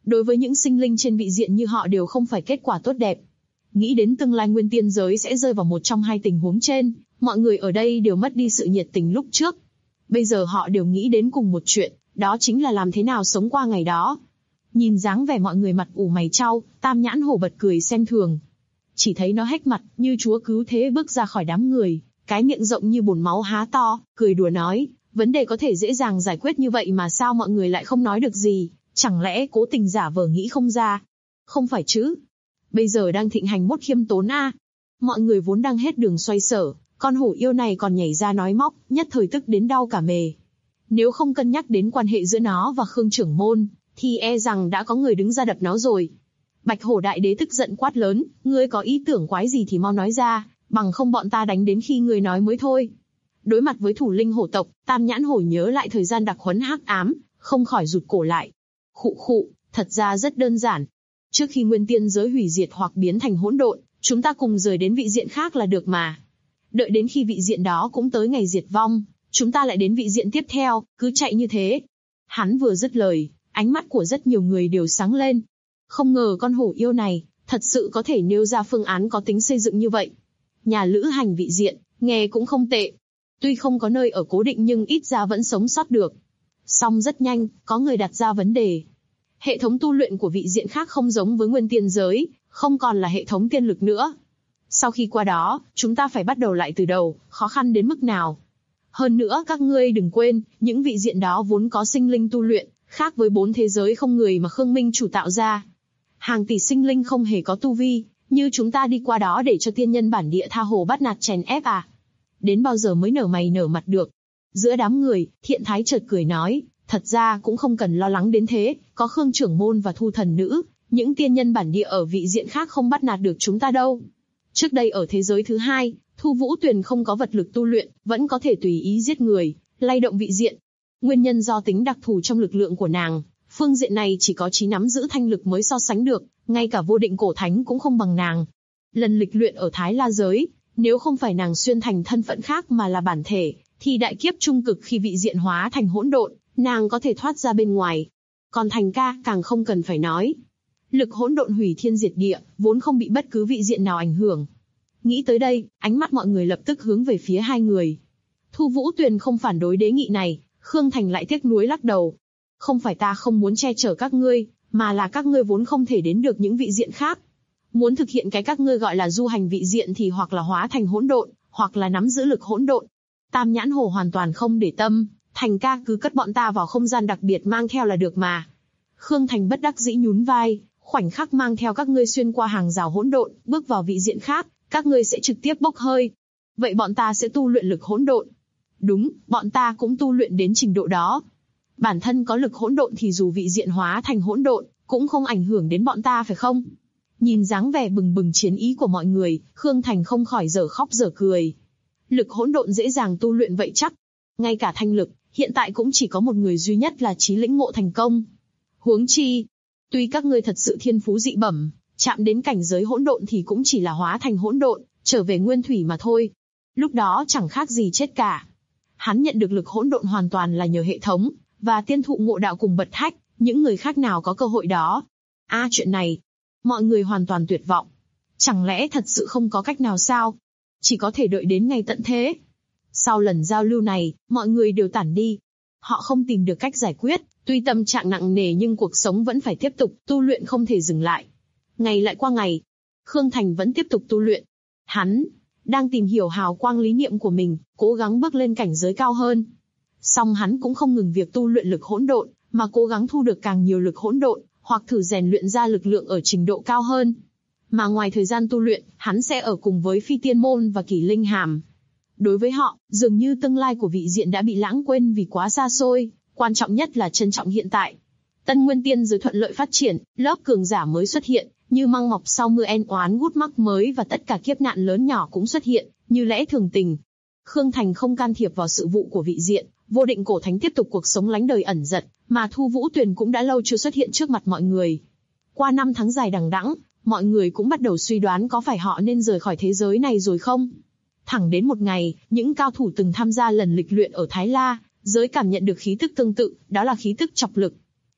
S2: Đối với những sinh linh trên vị diện như họ đều không phải kết quả tốt đẹp. Nghĩ đến tương lai nguyên tiên giới sẽ rơi vào một trong hai tình huống trên, mọi người ở đây đều mất đi sự nhiệt tình lúc trước. Bây giờ họ đều nghĩ đến cùng một chuyện, đó chính là làm thế nào sống qua ngày đó. Nhìn dáng vẻ mọi người mặt ủ mày chau, Tam Nhãn Hổ bật cười xem thường. Chỉ thấy nó hét mặt, như chúa cứu thế bước ra khỏi đám người, cái miệng rộng như bồn máu há to, cười đùa nói, vấn đề có thể dễ dàng giải quyết như vậy mà sao mọi người lại không nói được gì, chẳng lẽ cố tình giả vờ nghĩ không ra? Không phải chứ? Bây giờ đang thịnh hành mốt khiêm tốn a. Mọi người vốn đang hết đường xoay sở, con hổ yêu này còn nhảy ra nói móc, nhất thời tức đến đau cả mề. Nếu không cân nhắc đến quan hệ giữa nó và Khương trưởng môn, thì e rằng đã có người đứng ra đập nó rồi. Bạch Hổ đại đế tức giận quát lớn, ngươi có ý tưởng quái gì thì mau nói ra, bằng không bọn ta đánh đến khi ngươi nói mới thôi. Đối mặt với thủ linh hổ tộc, Tam Nhãn Hổ nhớ lại thời gian đặc huấn hắc ám, không khỏi rụt cổ lại. Khụ khụ, thật ra rất đơn giản. Trước khi nguyên tiên giới hủy diệt hoặc biến thành hỗn độn, chúng ta cùng rời đến vị diện khác là được mà. Đợi đến khi vị diện đó cũng tới ngày diệt vong, chúng ta lại đến vị diện tiếp theo, cứ chạy như thế. Hắn vừa dứt lời, ánh mắt của rất nhiều người đều sáng lên. Không ngờ con hổ yêu này, thật sự có thể nêu ra phương án có tính xây dựng như vậy. Nhà lữ hành vị diện, nghe cũng không tệ. Tuy không có nơi ở cố định nhưng ít ra vẫn sống sót được. Song rất nhanh, có người đặt ra vấn đề. Hệ thống tu luyện của vị diện khác không giống với nguyên tiên giới, không còn là hệ thống tiên lực nữa. Sau khi qua đó, chúng ta phải bắt đầu lại từ đầu, khó khăn đến mức nào? Hơn nữa các ngươi đừng quên, những vị diện đó vốn có sinh linh tu luyện, khác với 4 thế giới không người mà Khương Minh chủ tạo ra. Hàng tỷ sinh linh không hề có tu vi, như chúng ta đi qua đó để cho tiên nhân bản địa tha hồ bắt nạt chèn ép à? Đến bao giờ mới nở mày nở mặt được? Giữa đám người, Thiện Thái chợt cười nói, thật ra cũng không cần lo lắng đến thế, có Khương trưởng môn và Thu thần nữ, những tiên nhân bản địa ở vị diện khác không bắt nạt được chúng ta đâu. Trước đây ở thế giới thứ hai, Thu Vũ Tuyền không có vật lực tu luyện, vẫn có thể tùy ý giết người, lay động vị diện. Nguyên nhân do tính đặc thù trong lực lượng của nàng, phương diện này chỉ có trí nắm giữ thanh lực mới so sánh được, ngay cả vô định cổ thánh cũng không bằng nàng. Lần lịch luyện ở Thái La giới, nếu không phải nàng xuyên thành thân phận khác mà là bản thể, thì đại kiếp trung cực khi vị diện hóa thành hỗn độn, nàng có thể thoát ra bên ngoài. Còn Thành ca càng không cần phải nói. Lực hỗn độn hủy thiên diệt địa, vốn không bị bất cứ vị diện nào ảnh hưởng. Nghĩ tới đây, ánh mắt mọi người lập tức hướng về phía hai người. Thu Vũ Tuyền không phản đối đề nghị này, Khương Thành lại tiếc nuối lắc đầu. Không phải ta không muốn che chở các ngươi, mà là các ngươi vốn không thể đến được những vị diện khác. Muốn thực hiện cái các ngươi gọi là du hành vị diện thì hoặc là hóa thành hỗn độn, hoặc là nắm giữ lực hỗn độn. Tam Nhãn Hổ hoàn toàn không để tâm, Thành ca cứ cất bọn ta vào không gian đặc biệt mang theo là được mà. Khương Thành bất đắc dĩ nhún vai, khoảnh khắc mang theo các ngươi xuyên qua hàng rào hỗn độn, bước vào vị diện khác, các ngươi sẽ trực tiếp bốc hơi. Vậy bọn ta sẽ tu luyện lực hỗn độn. Đúng, bọn ta cũng tu luyện đến trình độ đó. Bản thân có lực hỗn độn thì dù vị diện hóa thành hỗn độn, cũng không ảnh hưởng đến bọn ta phải không? Nhìn dáng vẻ bừng bừng chiến ý của mọi người, Khương Thành không khỏi dở khóc dở cười. Lực hỗn độn dễ dàng tu luyện vậy chắc. Ngay cả thanh lực, hiện tại cũng chỉ có một người duy nhất là Chí lĩnh ngộ thành công. Huống chi, tuy các ngươi thật sự thiên phú dị bẩm, chạm đến cảnh giới hỗn độn thì cũng chỉ là hóa thành hỗn độn, trở về nguyên thủy mà thôi. Lúc đó chẳng khác gì chết cả. Hắn nhận được lực hỗn độn hoàn toàn là nhờ hệ thống, và tiên thụ ngộ đạo cùng Bật Hách, những người khác nào có cơ hội đó. Chuyện này, mọi người hoàn toàn tuyệt vọng. Chẳng lẽ thật sự không có cách nào sao? Chỉ có thể đợi đến ngày tận thế. Sau lần giao lưu này, mọi người đều tản đi. Họ không tìm được cách giải quyết, tuy tâm trạng nặng nề nhưng cuộc sống vẫn phải tiếp tục, tu luyện không thể dừng lại. Ngày lại qua ngày, Khương Thành vẫn tiếp tục tu luyện. Hắn đang tìm hiểu hào quang lý niệm của mình, cố gắng bước lên cảnh giới cao hơn. Song hắn cũng không ngừng việc tu luyện lực hỗn độn, mà cố gắng thu được càng nhiều lực hỗn độn, hoặc thử rèn luyện ra lực lượng ở trình độ cao hơn. Mà ngoài thời gian tu luyện, hắn sẽ ở cùng với Phi Tiên Môn và Kỷ Linh Hàm. Đối với họ, dường như tương lai của vị diện đã bị lãng quên vì quá xa xôi, quan trọng nhất là trân trọng hiện tại. Tân Nguyên Tiên giới thuận lợi phát triển, lớp cường giả mới xuất hiện, như măng mọc sau mưa en oán gút mắc mới và tất cả kiếp nạn lớn nhỏ cũng xuất hiện, như lẽ thường tình. Khương Thành không can thiệp vào sự vụ của vị diện, vô định cổ thánh tiếp tục cuộc sống lánh đời ẩn dật, mà Thu Vũ Tuyền cũng đã lâu chưa xuất hiện trước mặt mọi người. Qua 5 tháng dài đằng đẵng, mọi người cũng bắt đầu suy đoán có phải họ nên rời khỏi thế giới này rồi không. Thẳng đến một ngày, những cao thủ từng tham gia lần lịch luyện ở Thái La giới cảm nhận được khí tức tương tự, đó là khí tức chọc lực.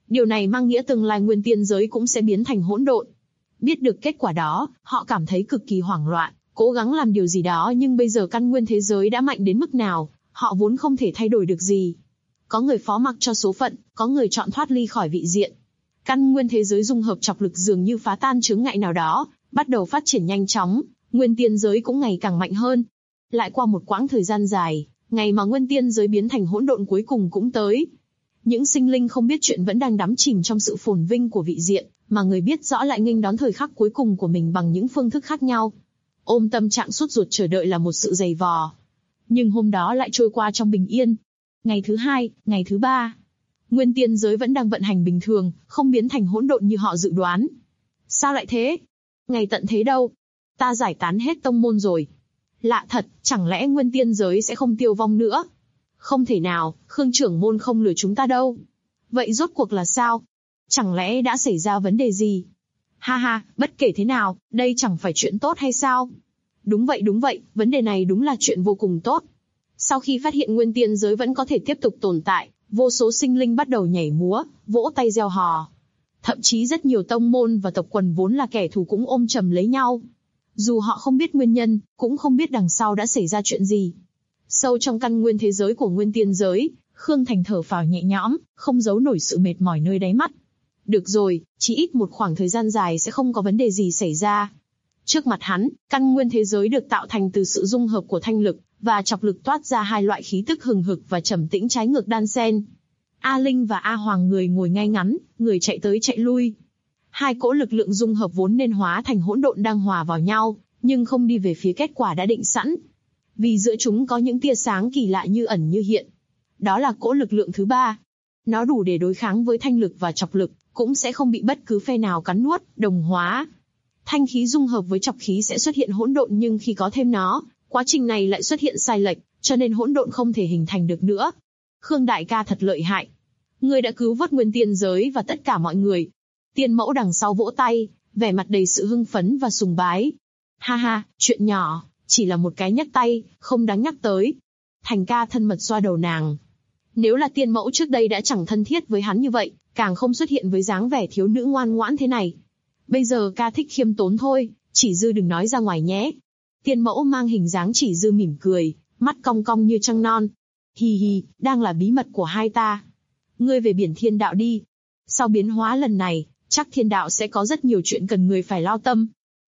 S2: Điều này mang nghĩa tương lai nguyên tiên giới cũng sẽ biến thành hỗn độn. Biết được kết quả đó, họ cảm thấy cực kỳ hoảng loạn, cố gắng làm điều gì đó, nhưng bây giờ căn nguyên thế giới đã mạnh đến mức nào, họ vốn không thể thay đổi được gì. Có người phó mặc cho số phận, có người chọn thoát ly khỏi vị diện. Căn nguyên thế giới dung hợp chọc lực dường như phá tan chướng ngại nào đó, bắt đầu phát triển nhanh chóng, nguyên tiên giới cũng ngày càng mạnh hơn. Lại qua một quãng thời gian dài, ngày mà nguyên tiên giới biến thành hỗn độn cuối cùng cũng tới. Những sinh linh không biết chuyện vẫn đang đắm chìm trong sự phồn vinh của vị diện, mà người biết rõ lại nghênh đón thời khắc cuối cùng của mình bằng những phương thức khác nhau. Ôm tâm trạng sốt ruột chờ đợi là một sự dày vò. Nhưng hôm đó lại trôi qua trong bình yên. Ngày thứ 2, ngày thứ 3. Nguyên tiên giới vẫn đang vận hành bình thường, không biến thành hỗn độn như họ dự đoán. Sao lại thế? Ngày tận thế đâu? Ta giải tán hết tông môn rồi. Lạ thật, chẳng lẽ nguyên tiên giới sẽ không tiêu vong nữa? Không thể nào, Khương trưởng môn không lừa chúng ta đâu. Vậy rốt cuộc là sao? Chẳng lẽ đã xảy ra vấn đề gì? Ha ha, bất kể thế nào, đây chẳng phải chuyện tốt hay sao? Đúng vậy, vấn đề này đúng là chuyện vô cùng tốt. Sau khi phát hiện nguyên tiên giới vẫn có thể tiếp tục tồn tại, vô số sinh linh bắt đầu nhảy múa, vỗ tay reo hò. Thậm chí rất nhiều tông môn và tộc quần vốn là kẻ thù cũng ôm chầm lấy nhau. Dù họ không biết nguyên nhân, cũng không biết đằng sau đã xảy ra chuyện gì. Sâu trong căn nguyên thế giới của nguyên tiên giới, Khương Thành thở phào nhẹ nhõm, không giấu nổi sự mệt mỏi nơi đáy mắt. Được rồi, chỉ ít một khoảng thời gian dài sẽ không có vấn đề gì xảy ra. Trước mặt hắn, căn nguyên thế giới được tạo thành từ sự dung hợp của thanh lực và chọc lực toát ra hai loại khí tức hừng hực và trầm tĩnh trái ngược đan xen. A Linh và A Hoàng người ngồi ngay ngắn, người chạy tới chạy lui. Hai cỗ lực lượng dung hợp vốn nên hóa thành hỗn độn đang hòa vào nhau, nhưng không đi về phía kết quả đã định sẵn. Vì giữa chúng có những tia sáng kỳ lạ như ẩn như hiện. Đó là cỗ lực lượng thứ 3. Nó đủ để đối kháng với thanh lực và chọc lực, cũng sẽ không bị bất cứ phe nào cắn nuốt, đồng hóa. Thanh khí dung hợp với chọc khí sẽ xuất hiện hỗn độn, nhưng khi có thêm nó, quá trình này lại xuất hiện sai lệch, cho nên hỗn độn không thể hình thành được nữa. Khương đại ca thật lợi hại. Ngươi đã cứu vớt nguyên tiên giới và tất cả mọi người. Tiên mẫu đằng sau vỗ tay, vẻ mặt đầy sự hưng phấn và sùng bái. Ha ha, chuyện nhỏ, chỉ là một cái nhấc tay, không đáng nhắc tới. Thành ca thân mật xoa đầu nàng. Nếu là tiên mẫu trước đây đã chẳng thân thiết với hắn như vậy, càng không xuất hiện với dáng vẻ thiếu nữ ngoan ngoãn thế này. Bây giờ ca thích khiêm tốn thôi, chỉ dư đừng nói ra ngoài nhé. Tiên mẫu mang hình dáng chỉ dư mỉm cười, mắt cong cong như trăng non. Hi hi, đang là bí mật của hai ta. Ngươi về biển thiên đạo đi. Sau biến hóa lần này, chắc thiên đạo sẽ có rất nhiều chuyện cần người phải lao tâm.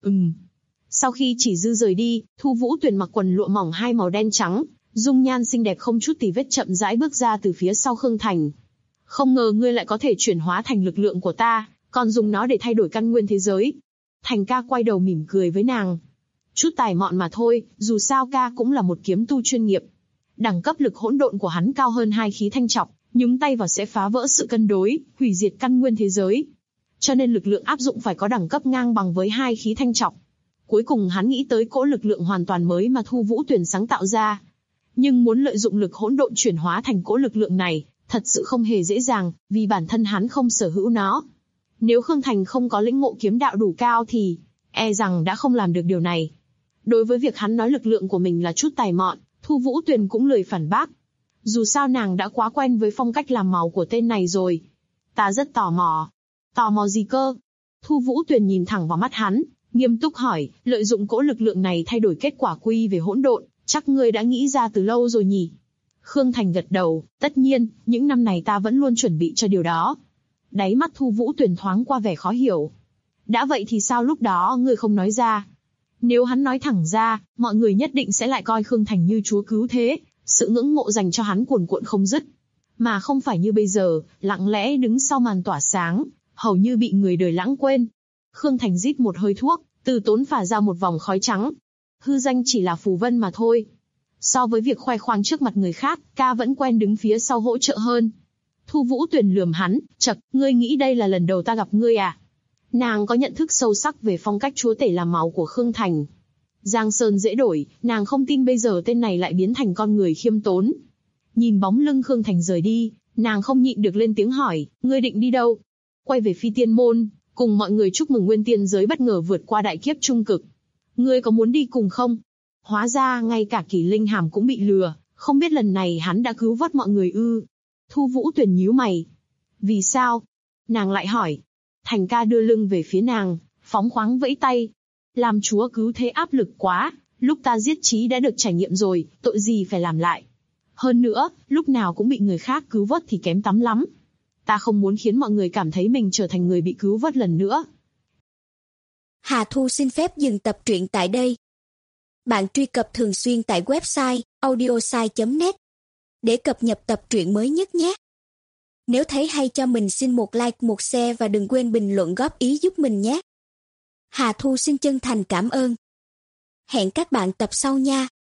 S2: Sau khi chỉ dư rời đi, Thu Vũ Tuyền mặc quần lụa mỏng hai màu đen trắng, dung nhan xinh đẹp không chút tì vết chậm rãi bước ra từ phía sau Khương Thành. Không ngờ ngươi lại có thể chuyển hóa thành lực lượng của ta, còn dùng nó để thay đổi căn nguyên thế giới. Thành ca quay đầu mỉm cười với nàng. Chút tài mọn mà thôi, dù sao ca cũng là một kiếm tu chuyên nghiệp. Đẳng cấp lực hỗn độn của hắn cao hơn hai khí thanh trọc, nhúng tay vào sẽ phá vỡ sự cân đối, hủy diệt căn nguyên thế giới. Cho nên lực lượng áp dụng phải có đẳng cấp ngang bằng với hai khí thanh trọc. Cuối cùng hắn nghĩ tới cỗ lực lượng hoàn toàn mới mà Thu Vũ Tuyền sáng tạo ra. Nhưng muốn lợi dụng lực hỗn độn chuyển hóa thành cỗ lực lượng này, thật sự không hề dễ dàng, vì bản thân hắn không sở hữu nó. Nếu Khương Thành không có lĩnh ngộ kiếm đạo đủ cao thì, e rằng đã không làm được điều này. Đối với việc hắn nói lực lượng của mình là chút tài mọn, Thu Vũ Tuyền cũng lười phản bác. Dù sao nàng đã quá quen với phong cách làm màu của tên này rồi. Ta rất tò mò. Tò mò gì cơ? Thu Vũ Tuyền nhìn thẳng vào mắt hắn, nghiêm túc hỏi, lợi dụng cỗ lực lượng này thay đổi kết quả quy về hỗn độn, chắc ngươi đã nghĩ ra từ lâu rồi nhỉ? Khương Thành gật đầu, tất nhiên, những năm này ta vẫn luôn chuẩn bị cho điều đó. Đáy mắt Thu Vũ Tuyền thoáng qua vẻ khó hiểu. Đã vậy thì sao lúc đó ngươi không nói ra? Nếu hắn nói thẳng ra, mọi người nhất định sẽ lại coi Khương Thành như chúa cứu thế, sự ngưỡng mộ dành cho hắn cuồn cuộn không dứt. Mà không phải như bây giờ, lặng lẽ đứng sau màn tỏa sáng, hầu như bị người đời lãng quên. Khương Thành rít một hơi thuốc, từ tốn phả ra một vòng khói trắng. Hư danh chỉ là phù vân mà thôi. So với việc khoe khoang trước mặt người khác, ca vẫn quen đứng phía sau hỗ trợ hơn. Thu Vũ Tuyền lườm hắn, chậc, ngươi nghĩ đây là lần đầu ta gặp ngươi à? Nàng có nhận thức sâu sắc về phong cách chúa tể làm máu của Khương Thành. Giang sơn dễ đổi, nàng không tin bây giờ tên này lại biến thành con người khiêm tốn. Nhìn bóng lưng Khương Thành rời đi, nàng không nhịn được lên tiếng hỏi, ngươi định đi đâu? Quay về Phi Tiên Môn, cùng mọi người chúc mừng nguyên tiên giới bất ngờ vượt qua đại kiếp trung cực. Ngươi có muốn đi cùng không? Hóa ra ngay cả Kỷ Linh Hàm cũng bị lừa, không biết lần này hắn đã cứu vớt mọi người ư? Thu Vũ Tuyền nhíu mày. Vì sao? Nàng lại hỏi. Thành ca đưa lưng về phía nàng, phóng khoáng vẫy tay. Làm chúa cứu thế áp lực quá, lúc ta giết Chí đã được trải nghiệm rồi, tội gì phải làm lại. Hơn nữa, lúc nào cũng bị người khác cứu vớt thì kém tắm lắm. Ta không muốn khiến mọi người cảm thấy mình trở thành người bị cứu vớt lần nữa.
S3: Hà Thu xin phép dừng tập truyện tại đây. Bạn truy cập thường xuyên tại website audiosai.net để cập nhật tập truyện mới nhất nhé. Nếu thấy hay cho mình xin một like, một share và đừng quên bình luận góp ý giúp mình nhé. Hà Thu xin chân thành cảm ơn. Hẹn các bạn tập sau nha.